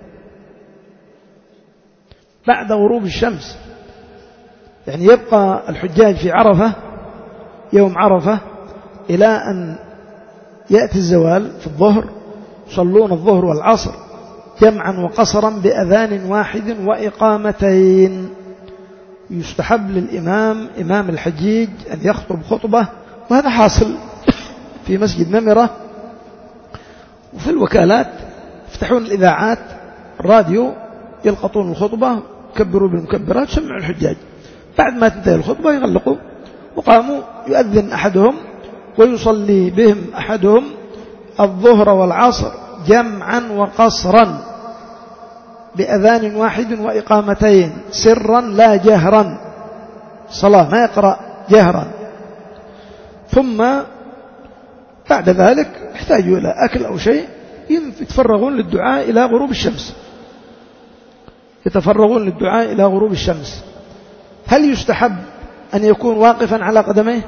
بعد غروب الشمس يعني يبقى الحجاج في عرفة يوم عرفة إلى أن يأتي الزوال في الظهر، يصلون الظهر والعصر جمعا وقصرا بأذان واحد وإقامتين. يستحب للإمام إمام الحجيج أن يخطب خطبة، وهذا حاصل في مسجد نمرة وفي الوكالات، يفتحون الإذاعات، الراديو، يلقطون الخطبة، يكبروا بالمكبرات، سمعوا الحجاج. بعد ما تنتهي الخطبة يغلقوا، وقاموا يؤذن أحدهم ويصلي بهم أحدهم الظهر والعصر جمعا وقصرا بأذان واحد وإقامتين، سرا لا جهرا، صلاة ما يقرأ جهرا. ثم بعد ذلك يحتاجوا إلى أكل أو شيء، يتفرغون للدعاء إلى غروب الشمس، يتفرغون للدعاء إلى غروب الشمس، هل يستحب أن يكون واقفا على قدميه؟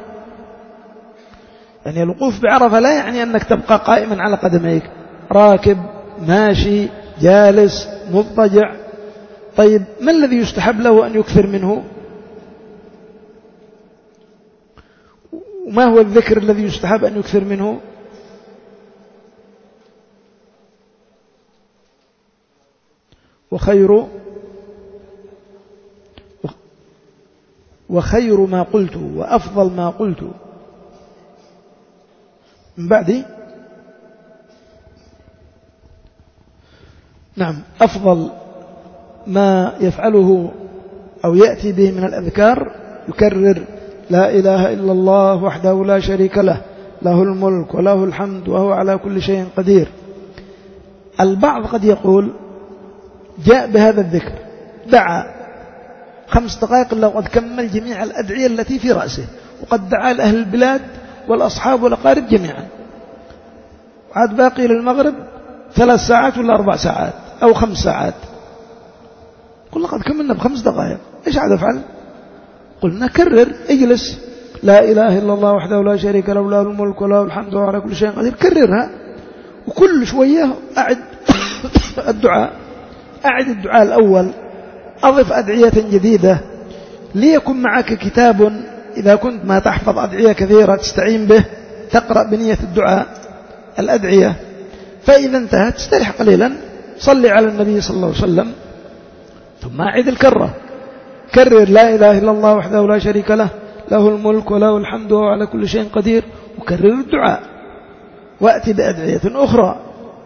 يعني الوقوف بعرفة لا يعني أنك تبقى قائما على قدميك، راكب، ماشي، جالس، مضطجع. طيب ما الذي يستحب له أن يكثر منه؟ وما هو الذكر الذي يستحب أن يكثر منه؟ وخير وخير ما قلت وأفضل ما قلت من بعد، نعم، أفضل ما يفعله أو يأتي به من الأذكار يكرر لا إله إلا الله وحده لا شريك له، له الملك وله الحمد وهو على كل شيء قدير. البعض قد يقول جاء بهذا الذكر، دعا خمس دقائق إلا وقد كمل جميع الأدعية التي في رأسه، وقد دعا لأهل البلاد والأصحاب والأقارب جميعا، وعاد باقي للمغرب ثلاث ساعات ولا أربع ساعات أو خمس ساعات، قلنا قد كملنا بخمس دقائق، إيش عاد أفعل؟ قلنا كرر، اجلس، لا إله إلا الله وحده لا شريك له، له الملك وله الحمد وهو على كل شيء قدير، كررها، وكل شوية أعد الدعاء، أعد الدعاء الأول، أضف أدعية جديدة، ليكن معك كتاب إذا كنت ما تحفظ أدعية كثيرة تستعين به، تقرأ بنية الدعاء الأدعية، فإذا انتهت استريح قليلا، صلي على النبي صلى الله عليه وسلم، ثم أعد الكرة، كرر لا إله إلا الله وحده لا شريك له، له الملك وله الحمد وهو على كل شيء قدير، وكرر الدعاء، وأتي بأدعية أخرى،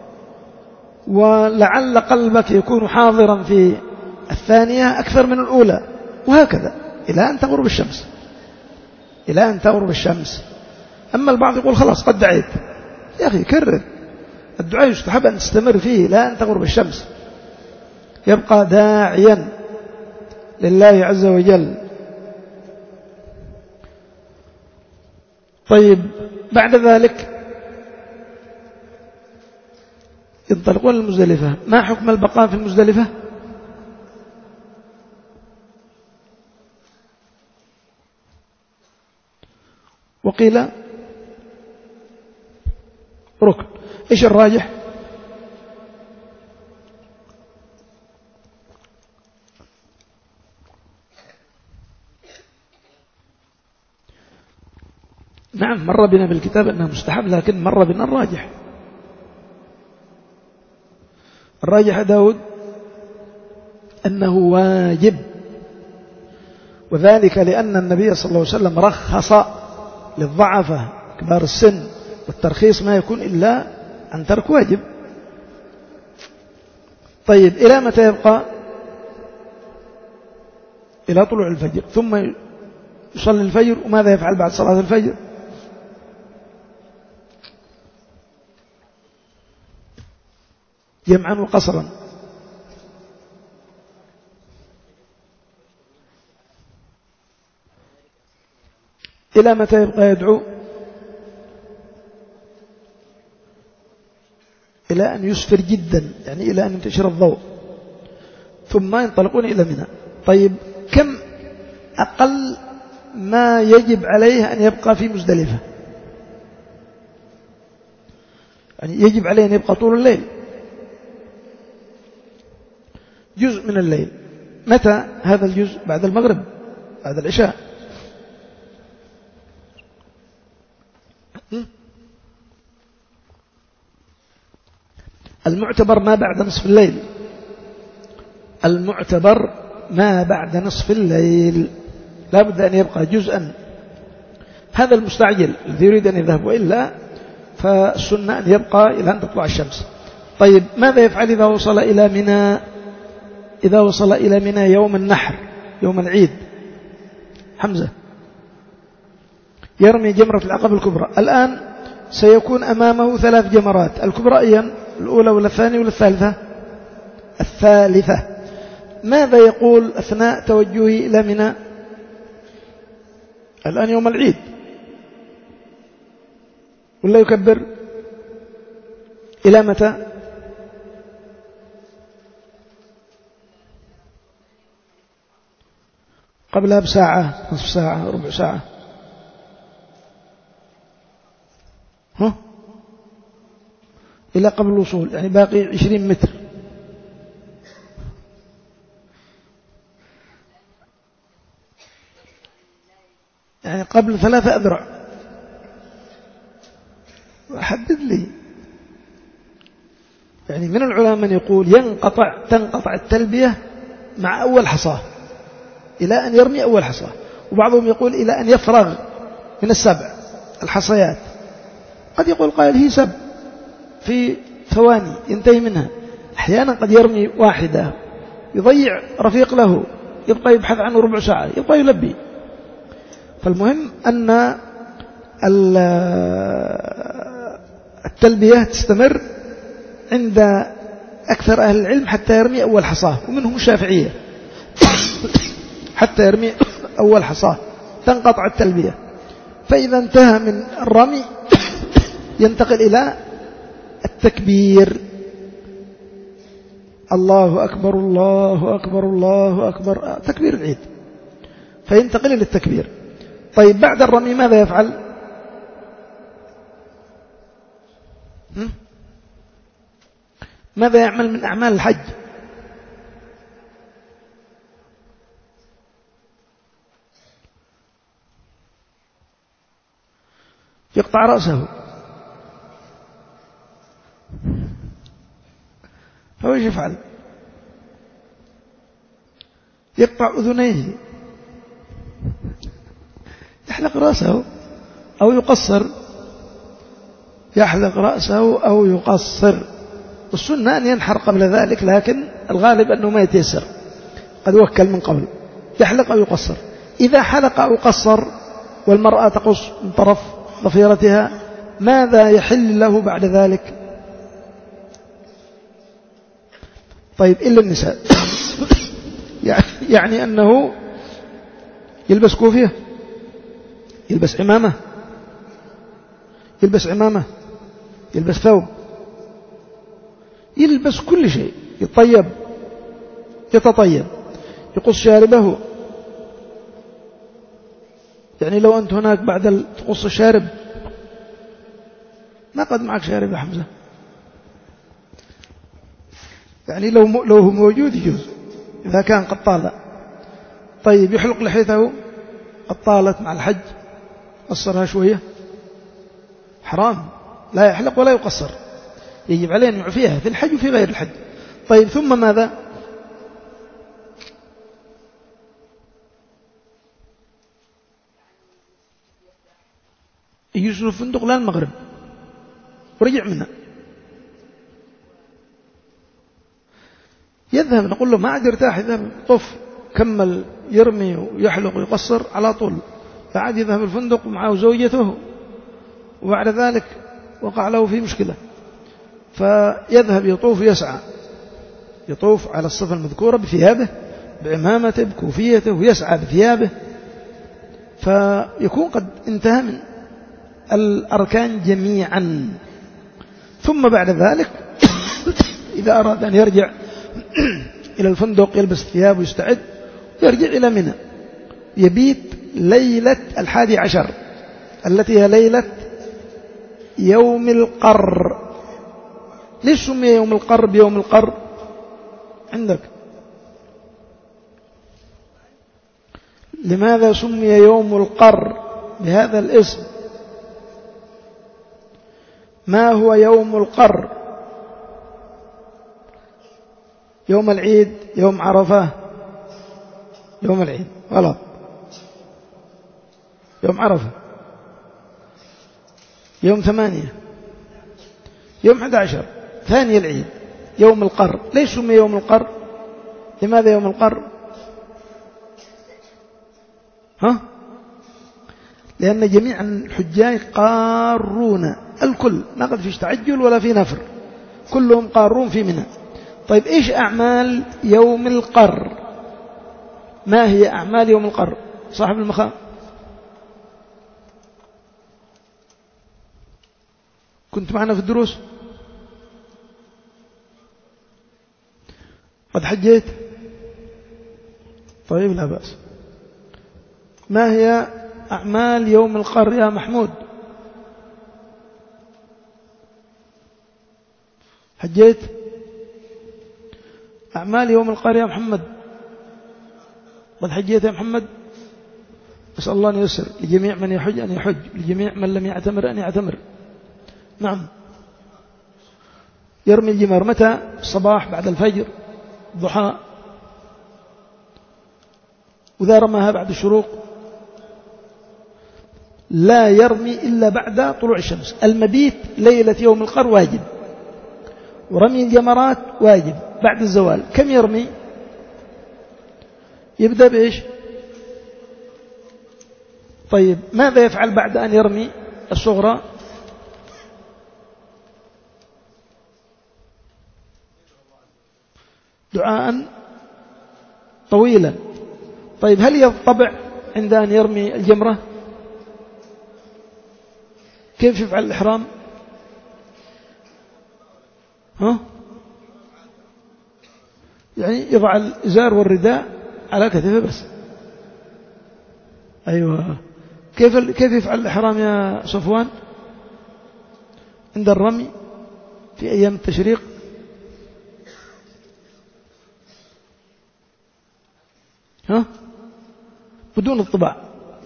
ولعل قلبك يكون حاضرا في الثانية أكثر من الأولى، وهكذا إلى أن تغرب الشمس، إلى أن تغرب الشمس. أما البعض يقول خلاص قد دعيت، يا أخي كرر الدعاء، يستحب أن تستمر فيه لا أن تغرب الشمس، يبقى داعيا لله عز وجل. طيب بعد ذلك ينطلقون المزدلفة. ما حكم البقاء في المزدلفة؟ وقيل ركن، إيش الراجح؟ نعم مر بنا بالكتاب أنه مستحب، لكن مر بنا الراجح. الراجح داود أنه واجب، وذلك لأن النبي صلى الله عليه وسلم رخص للضعفة كبار السن، والترخيص ما يكون إلا عن ترك واجب. طيب إلى متى يبقى؟ إلى طلوع الفجر، ثم يصلي الفجر. وماذا يفعل بعد صلاة الفجر؟ جمعا وقصرا. إلى متى يبقى يدعو؟ إلى أن يسفر جدا، يعني إلى أن ينتشر الضوء، ثم ينطلقون إلى منى. طيب كم أقل ما يجب عليه أن يبقى في مزدلفة؟ يعني يجب عليه أن يبقى طول الليل، جزء من الليل. متى هذا الجزء؟ بعد المغرب، بعد العشاء. المعتبر ما بعد نصف الليل، المعتبر ما بعد نصف الليل لا بد أن يبقى جزءا. هذا المستعجل الذي يريد أن يذهب، وإلا فالسنة أن يبقى إلى أن تطلع الشمس. طيب ماذا يفعل إذا وصل إلى منى؟ إذا وصل إلى منى يوم النحر، يوم العيد، حمزة، يرمي جمرة العقبة الكبرى. الآن سيكون أمامه ثلاث جمرات، الكبرى أيا الأولى ولا الثانية ولا الثالثة؟ الثالثة. ماذا يقول أثناء توجهه إلى منى؟ الآن يوم العيد، ولا يكبر؟ إلى متى؟ قبلها بساعة، نصف ساعة، ربع ساعة. ها؟ إلى قبل الوصول، يعني باقي عشرين متر. يعني قبل ثلاثة أذرع. حدد لي. يعني من العلماء من يقول ينقطع تنقطع التلبية مع أول حصاة إلى أن يرمي أول حصاة، وبعضهم يقول إلى أن يفرغ من السبع الحصيات. قد يقول قائل هي سبع في ثواني ينتهي منها. أحيانا قد يرمي واحدة يضيع رفيق له، يبقى يبحث عنه ربع ساعة، يبقى يلبي. فالمهم أن التلبية تستمر عند أكثر أهل العلم حتى يرمي أول حصاة، ومنهم الشافعية حتى يرمي أول حصاة تنقطع التلبية. فإذا انتهى من الرمي ينتقل إلى التكبير، الله أكبر الله أكبر الله أكبر، تكبير العيد، فينتقل إلى التكبير. طيب بعد الرمي ماذا يفعل؟ ماذا يعمل من أعمال الحج؟ يقطع رأسه. فهو ايش يفعل؟ يقطع أذنيه، يحلق رأسه أو يقصر، يحلق رأسه أو يقصر. السنة أن ينحر قبل ذلك، لكن الغالب أنه ما يتيسر، قد وكل من قبل، يحلق أو يقصر. إذا حلق أو قصر والمرأة تقص من طرف ضفيرتها، ماذا يحل له بعد ذلك؟ طيب إلا النساء يعني أنه يلبس كوفية، يلبس عمامة، يلبس عمامة، يلبس ثوب، يلبس كل شيء، يطيب، يتطيب، يقص شاربه. يعني لو أنت هناك بعد تقص الشارب، ما قد معك شارب يا حمزة، يعني لو لو هو موجود يجوز إذا كان قد طال. طيب يحلق لحيته، قد طالت مع الحج، قصرها شوية، حرام، لا يحلق ولا يقصر، يجب عليه أن يعفيها في الحج وفي غير الحج. طيب ثم ماذا؟ يجلس في الفندق لا المغرب ورجع منها، يذهب، نقول له ما عاد يرتاح، يذهب طف كمل يرمي ويحلق ويقصر على طول، فعاد يذهب الفندق معه زوجته، وبعد ذلك وقع له في مشكلة، فيذهب يطوف يسعى، يطوف على الصفة المذكورة بثيابه، بعمامته، بكوفيته، ويسعى بثيابه، فيكون قد انتهى من الأركان جميعا. ثم بعد ذلك إذا أراد أن يرجع إلى الفندق يلبس الثياب ويستعد ويرجع إلى منى، يبيت ليلة الحادي عشر التي هي ليلة يوم القر. ليش سمي يوم القر بيوم القر عندك؟ لماذا سمي يوم القر بهذا الاسم؟ ما هو يوم القر؟ يوم العيد، يوم عرفة، يوم العيد غلط، يوم عرفة، يوم ثمانية، يوم أحد عشر ثاني العيد، يوم القر. ليش سمي يوم القر؟ لماذا يوم القر؟ ها؟ لأن جميع الحجاج قارون، الكل، ما قد فيش تعجل ولا في نفر، كلهم قارون في منى. طيب إيش أعمال يوم القر؟ ما هي أعمال يوم القر؟ صاحب المخام كنت معنا في الدروس؟ قد حجيت؟ طيب لا بأس. ما هي أعمال يوم القر يا محمود؟ حجيت؟ أعمال يوم القر يا محمد، قد حجيت يا محمد؟ أسأل الله أن يسر لجميع من يحج أن يحج، لجميع من لم يعتمر أن يعتمر. نعم. يرمي الجمار متى؟ الصباح بعد الفجر، الضحى، وإذا رماها بعد الشروق لا يرمي إلا بعد طلوع الشمس. المبيت ليلة يوم القر واجب، ورمي الجمرات واجب بعد الزوال. كم يرمي؟ يبدأ بإيش؟ طيب ماذا يفعل بعد أن يرمي الصغرى؟ دعاء طويلا. طيب هل يضطبع عند أن يرمي الجمرة؟ كيف يفعل الإحرام؟ ها؟ يعني يضع الإزار والرداء على كتفه بس. أيوة. كيف كيف يفعل الإحرام يا صفوان عند الرمي في أيام التشريق؟ ها؟ بدون الطباع،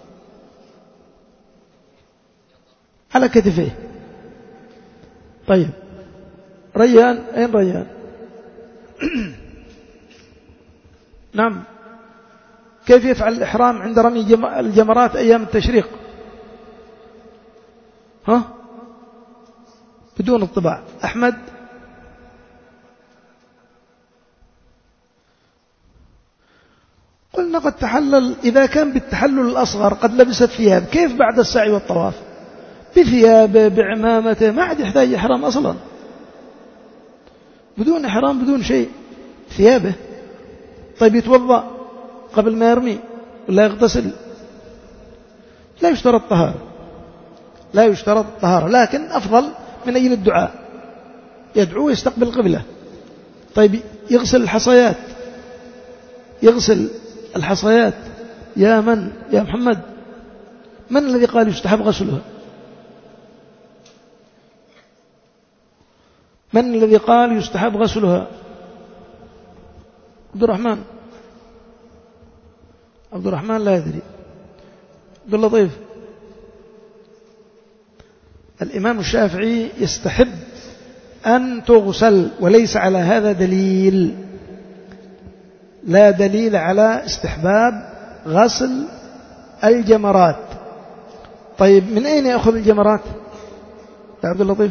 على كتفيه. طيب ريان، أين ريان؟ نعم. كيف يفعل الإحرام عند رمي الجمرات أيام التشريق؟ ها؟ بدون الطباع. أحمد؟ قلنا قد تحلل إذا كان بالتحلل الأصغر قد لبست ثياب، كيف بعد السعي والطواف؟ بثيابه بعمامته، ما عاد يحتاج إحرام أصلا، بدون إحرام بدون شيء، ثيابه. طيب يتوضأ قبل ما يرمي ولا يغتسل؟ لا يشترط طهارة، لا يشترط طهارة، لكن أفضل من أجل الدعاء، يدعو ويستقبل القبلة. طيب يغسل الحصيات، يغسل الحصيات. يا من يا محمد، من الذي قال يستحب غسلها؟ من الذي قال يستحب غسلها؟ عبد الرحمن. عبد الرحمن لا يدري. عبد اللطيف. الإمام الشافعي يستحب أن تغسل، وليس على هذا دليل، لا دليل على استحباب غسل الجمرات. طيب من أين يأخذ الجمرات يا عبد اللطيف؟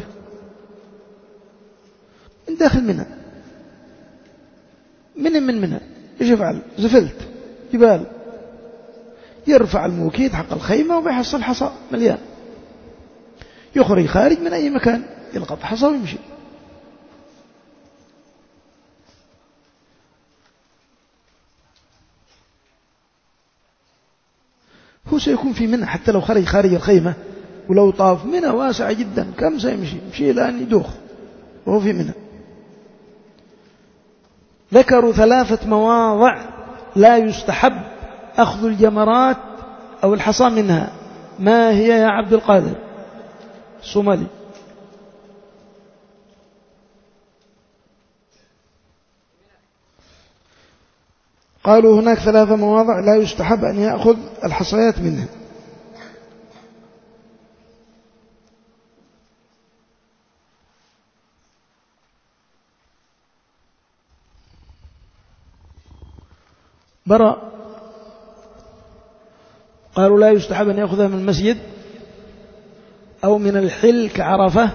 من داخل منى. من من منى ايش يفعل؟ زفلت جبال، يرفع الموكيد حق الخيمة وبيحصل حصى مليان، يخرج خارج من أي مكان يلقط حصى ويمشي. هو سيكون في منى حتى لو خرج خارج الخيمة، ولو طاف منى واسعة جدا، كم سيمشي؟ يمشي الآن يدوخ وهو في منى. ذكروا ثلاثة مواضع لا يستحب أخذ الجمرات أو الحصى منها. ما هي يا عبد القادر الصومالي؟ قالوا هناك ثلاثة مواضع لا يستحب أن يأخذ الحصيات منها. براء قالوا لا يستحب أن يأخذها من المسجد أو من الحل كعرفة،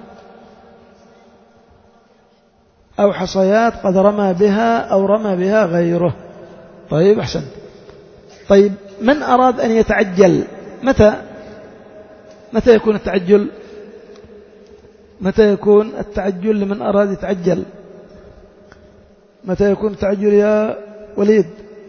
أو حصيات قد رمى بها أو رمى بها غيره. طيب أحسن. طيب من أراد أن يتعجل متى متى يكون التعجل؟ متى يكون التعجل لمن أراد يتعجل؟ متى يكون التعجل يا وليد؟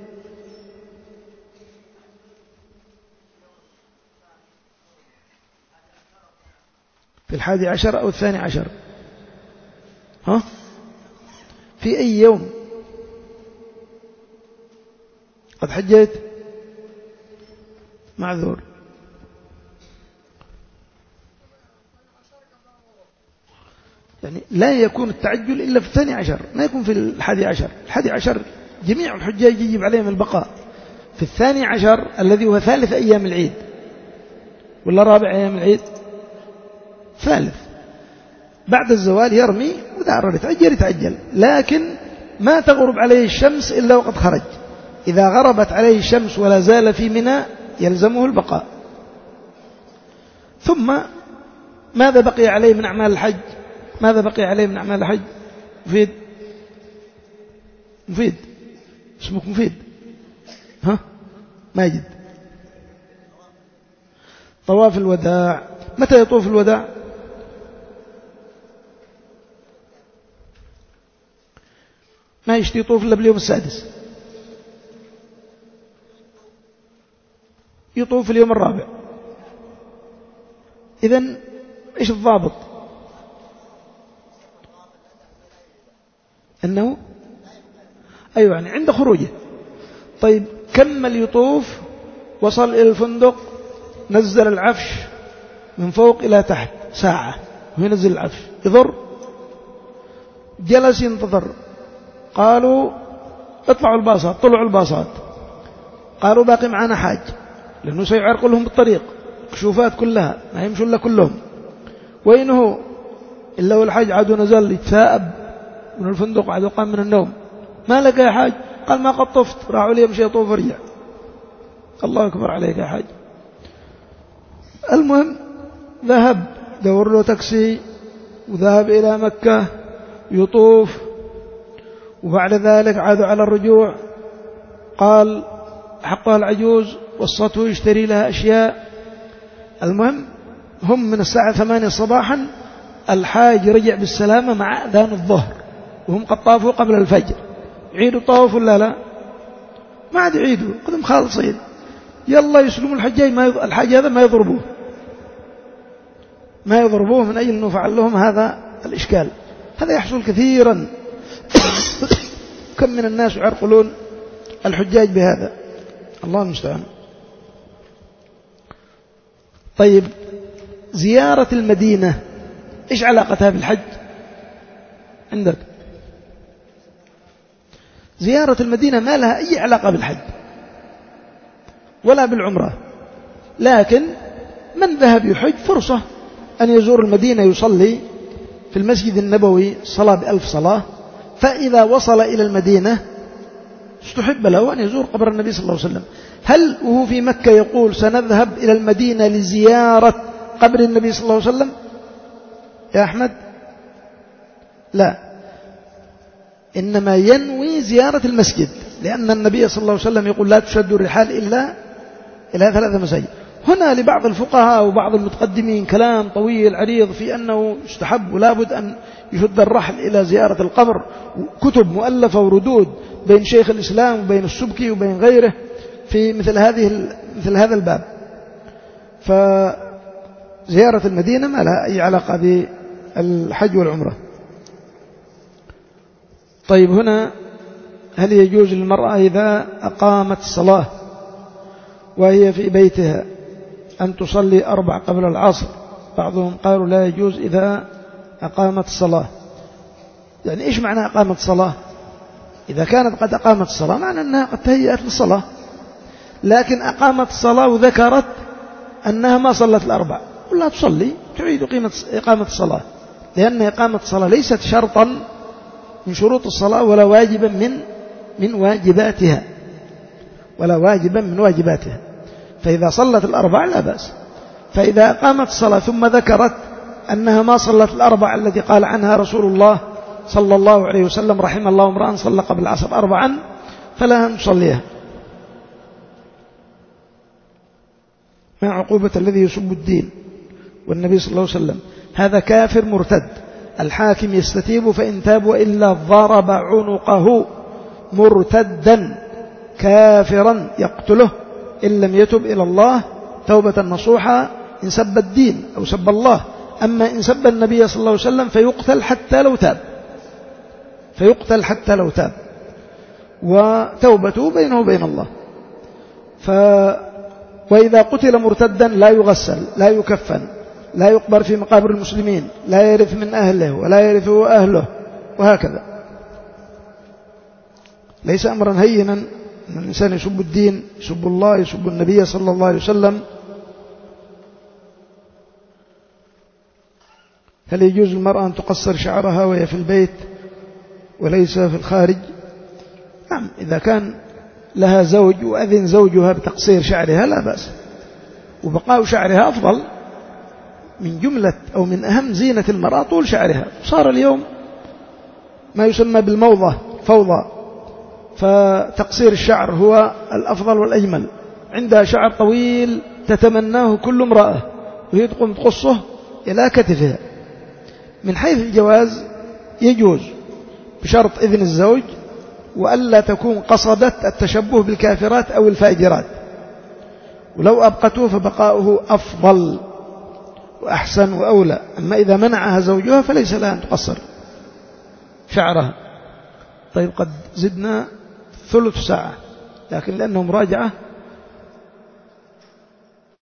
في الحادي عشر أو الثاني عشر؟ ها؟ في أي يوم؟ قد حجيت؟ معذور. يعني لا يكون التعجل إلا في الثاني عشر، ما يكون في الحادي عشر. الحادي عشر جميع الحجاج يجب عليهم البقاء. في الثاني عشر الذي هو ثالث أيام العيد، ولا رابع أيام العيد؟ ثالث. بعد الزوال يرمي، وإذا أراد يتعجل يتعجل، لكن ما تغرب عليه الشمس إلا وقد خرج. إذا غربت عليه الشمس ولا زال في منى يلزمه البقاء. ثم ماذا بقي عليه من أعمال الحج؟ ماذا بقي عليه من أعمال الحج؟ مفيد مفيد اسمك مفيد، ها ماجد. طواف الوداع. متى يطوف الوداع؟ ما يشتي يطوف إلا باليوم السادس، يطوف اليوم الرابع. إذن إيش الضابط؟ أنه أيوة يعني عند خروجه. طيب كمل يطوف، وصل إلى الفندق، نزل العفش من فوق إلى تحت ساعة وينزل العفش، يضر؟ جلس ينتظر، قالوا اطلعوا الباصات، طلعوا الباصات، قالوا باقي معنا حاج، لأنه سيعرق لهم بالطريق، كشوفات كلها ما يمشوا إلا كلهم. وين هو؟ إلا والحاج عادوا نزل يتثاءب من الفندق، عادوا قام من النوم، ما لقى يا حاج؟ قال ما قد طفت، راحوا لي يمشي يطوف ورجع. الله أكبر عليك يا حاج. المهم ذهب دور له تاكسي وذهب إلى مكة يطوف، وبعد ذلك عادوا على الرجوع، قال حقها العجوز وصته يشتري لها أشياء. المهم هم من الساعة ثمانية صباحا الحاج رجع بالسلامة مع أذان الظهر، وهم قد طافوا قبل الفجر. يعيدوا طواف ولا لا؟ ما عاد يعيدوا، قدم خالصين. يلا يسلموا الحجاج، ما يض... الحاج هذا ما يضربوه ما يضربوه من أجل أنه فعل لهم هذا الإشكال. هذا يحصل كثيرا. كم من الناس يعرقلون الحجاج بهذا، الله المستعان. طيب زيارة المدينة إيش علاقتها بالحج عندك؟ زيارة المدينة ما لها أي علاقة بالحج ولا بالعمرة، لكن من ذهب يحج فرصة أن يزور المدينة، يصلي في المسجد النبوي صلاة بألف صلاة. فإذا وصل إلى المدينة استحب له أن يزور قبر النبي صلى الله عليه وسلم. هل وهو في مكة يقول سنذهب إلى المدينة لزيارة قبر النبي صلى الله عليه وسلم يا أحمد؟ لا، إنما ينوي زيارة المسجد، لأن النبي صلى الله عليه وسلم يقول لا تشد الرحال إلا إلى ثلاثة مساجد. هنا لبعض الفقهاء وبعض المتقدمين كلام طويل عريض في أنه يستحب ولا بد أن يشد الرحل إلى زيارة القبر، كتب مؤلفة وردود بين شيخ الإسلام وبين السبكي وبين غيره في مثل هذه مثل هذا الباب. فزيارة المدينة ما لها أي علاقة بالحج والعمرة. طيب هنا هل يجوز للمرأة إذا أقامت الصلاة وهي في بيتها أن تصلي أربع قبل العصر؟ بعضهم قالوا لا يجوز إذا أقامت الصلاة. يعني إيش معنى أقامت الصلاة؟ إذا كانت قد أقامت الصلاة معنى أنها قد تهيأت للصلاة، لكن أقامت الصلاة وذكرت أنها ما صلت الأربع، ولا تصلي تعيد قيمة إقامة الصلاة، لأن إقامة الصلاة ليست شرطا من شروط الصلاة ولا واجبا من من واجباتها ولا واجبا من واجباتها. فإذا صلت الأربع لا بأس. فإذا أقامت الصلاة ثم ذكرت أنها ما صلت الأربع التي قال عنها رسول الله صلى الله عليه وسلم رحم الله امرأ صلى قبل العصر أربعا، فلها أن تصليها مع عقوبة الذي يسب الدين والنبي صلى الله عليه وسلم. هذا كافر مرتد، الحاكم يستتيب فإن تاب وإلا ضرب عنقه مرتدا كافرا يقتله إن لم يتب إلى الله توبة نصوحا إن سب الدين أو سب الله. أما إن سب النبي صلى الله عليه وسلم فيقتل حتى لو تاب فيقتل حتى لو تاب وتوبته بينه وبين الله. وإذا قتل مرتدا لا يغسل، لا يكفن، لا يقبر في مقابر المسلمين، لا يرث من أهله ولا يرثه أهله، وهكذا. ليس أمرا هينا أن الإنسان يسب الدين، يسب الله، يسب النبي صلى الله عليه وسلم. هل يجوز المرأة أن تقصر شعرها وهي في البيت وليس في الخارج؟ نعم، إذا كان لها زوج وأذن زوجها بتقصير شعرها لا بأس، وبقاء شعرها أفضل. من جملة أو من أهم زينة المرأة طول شعرها. صار اليوم ما يسمى بالموضة، فوضى، فتقصير الشعر هو الأفضل والأجمل. عندها شعر طويل تتمناه كل امرأة، وهي تقوم تقصه إلى كتفها. من حيث الجواز يجوز بشرط إذن الزوج، وألا تكون قصدت التشبه بالكافرات أو الفاجرات، ولو أبقته فبقاؤه أفضل وأحسن وأولى. أما إذا منعها زوجها فليس لها أن تقصر شعرها. طيب، قد زدنا ثلث ساعة، لكن لأنه مراجعة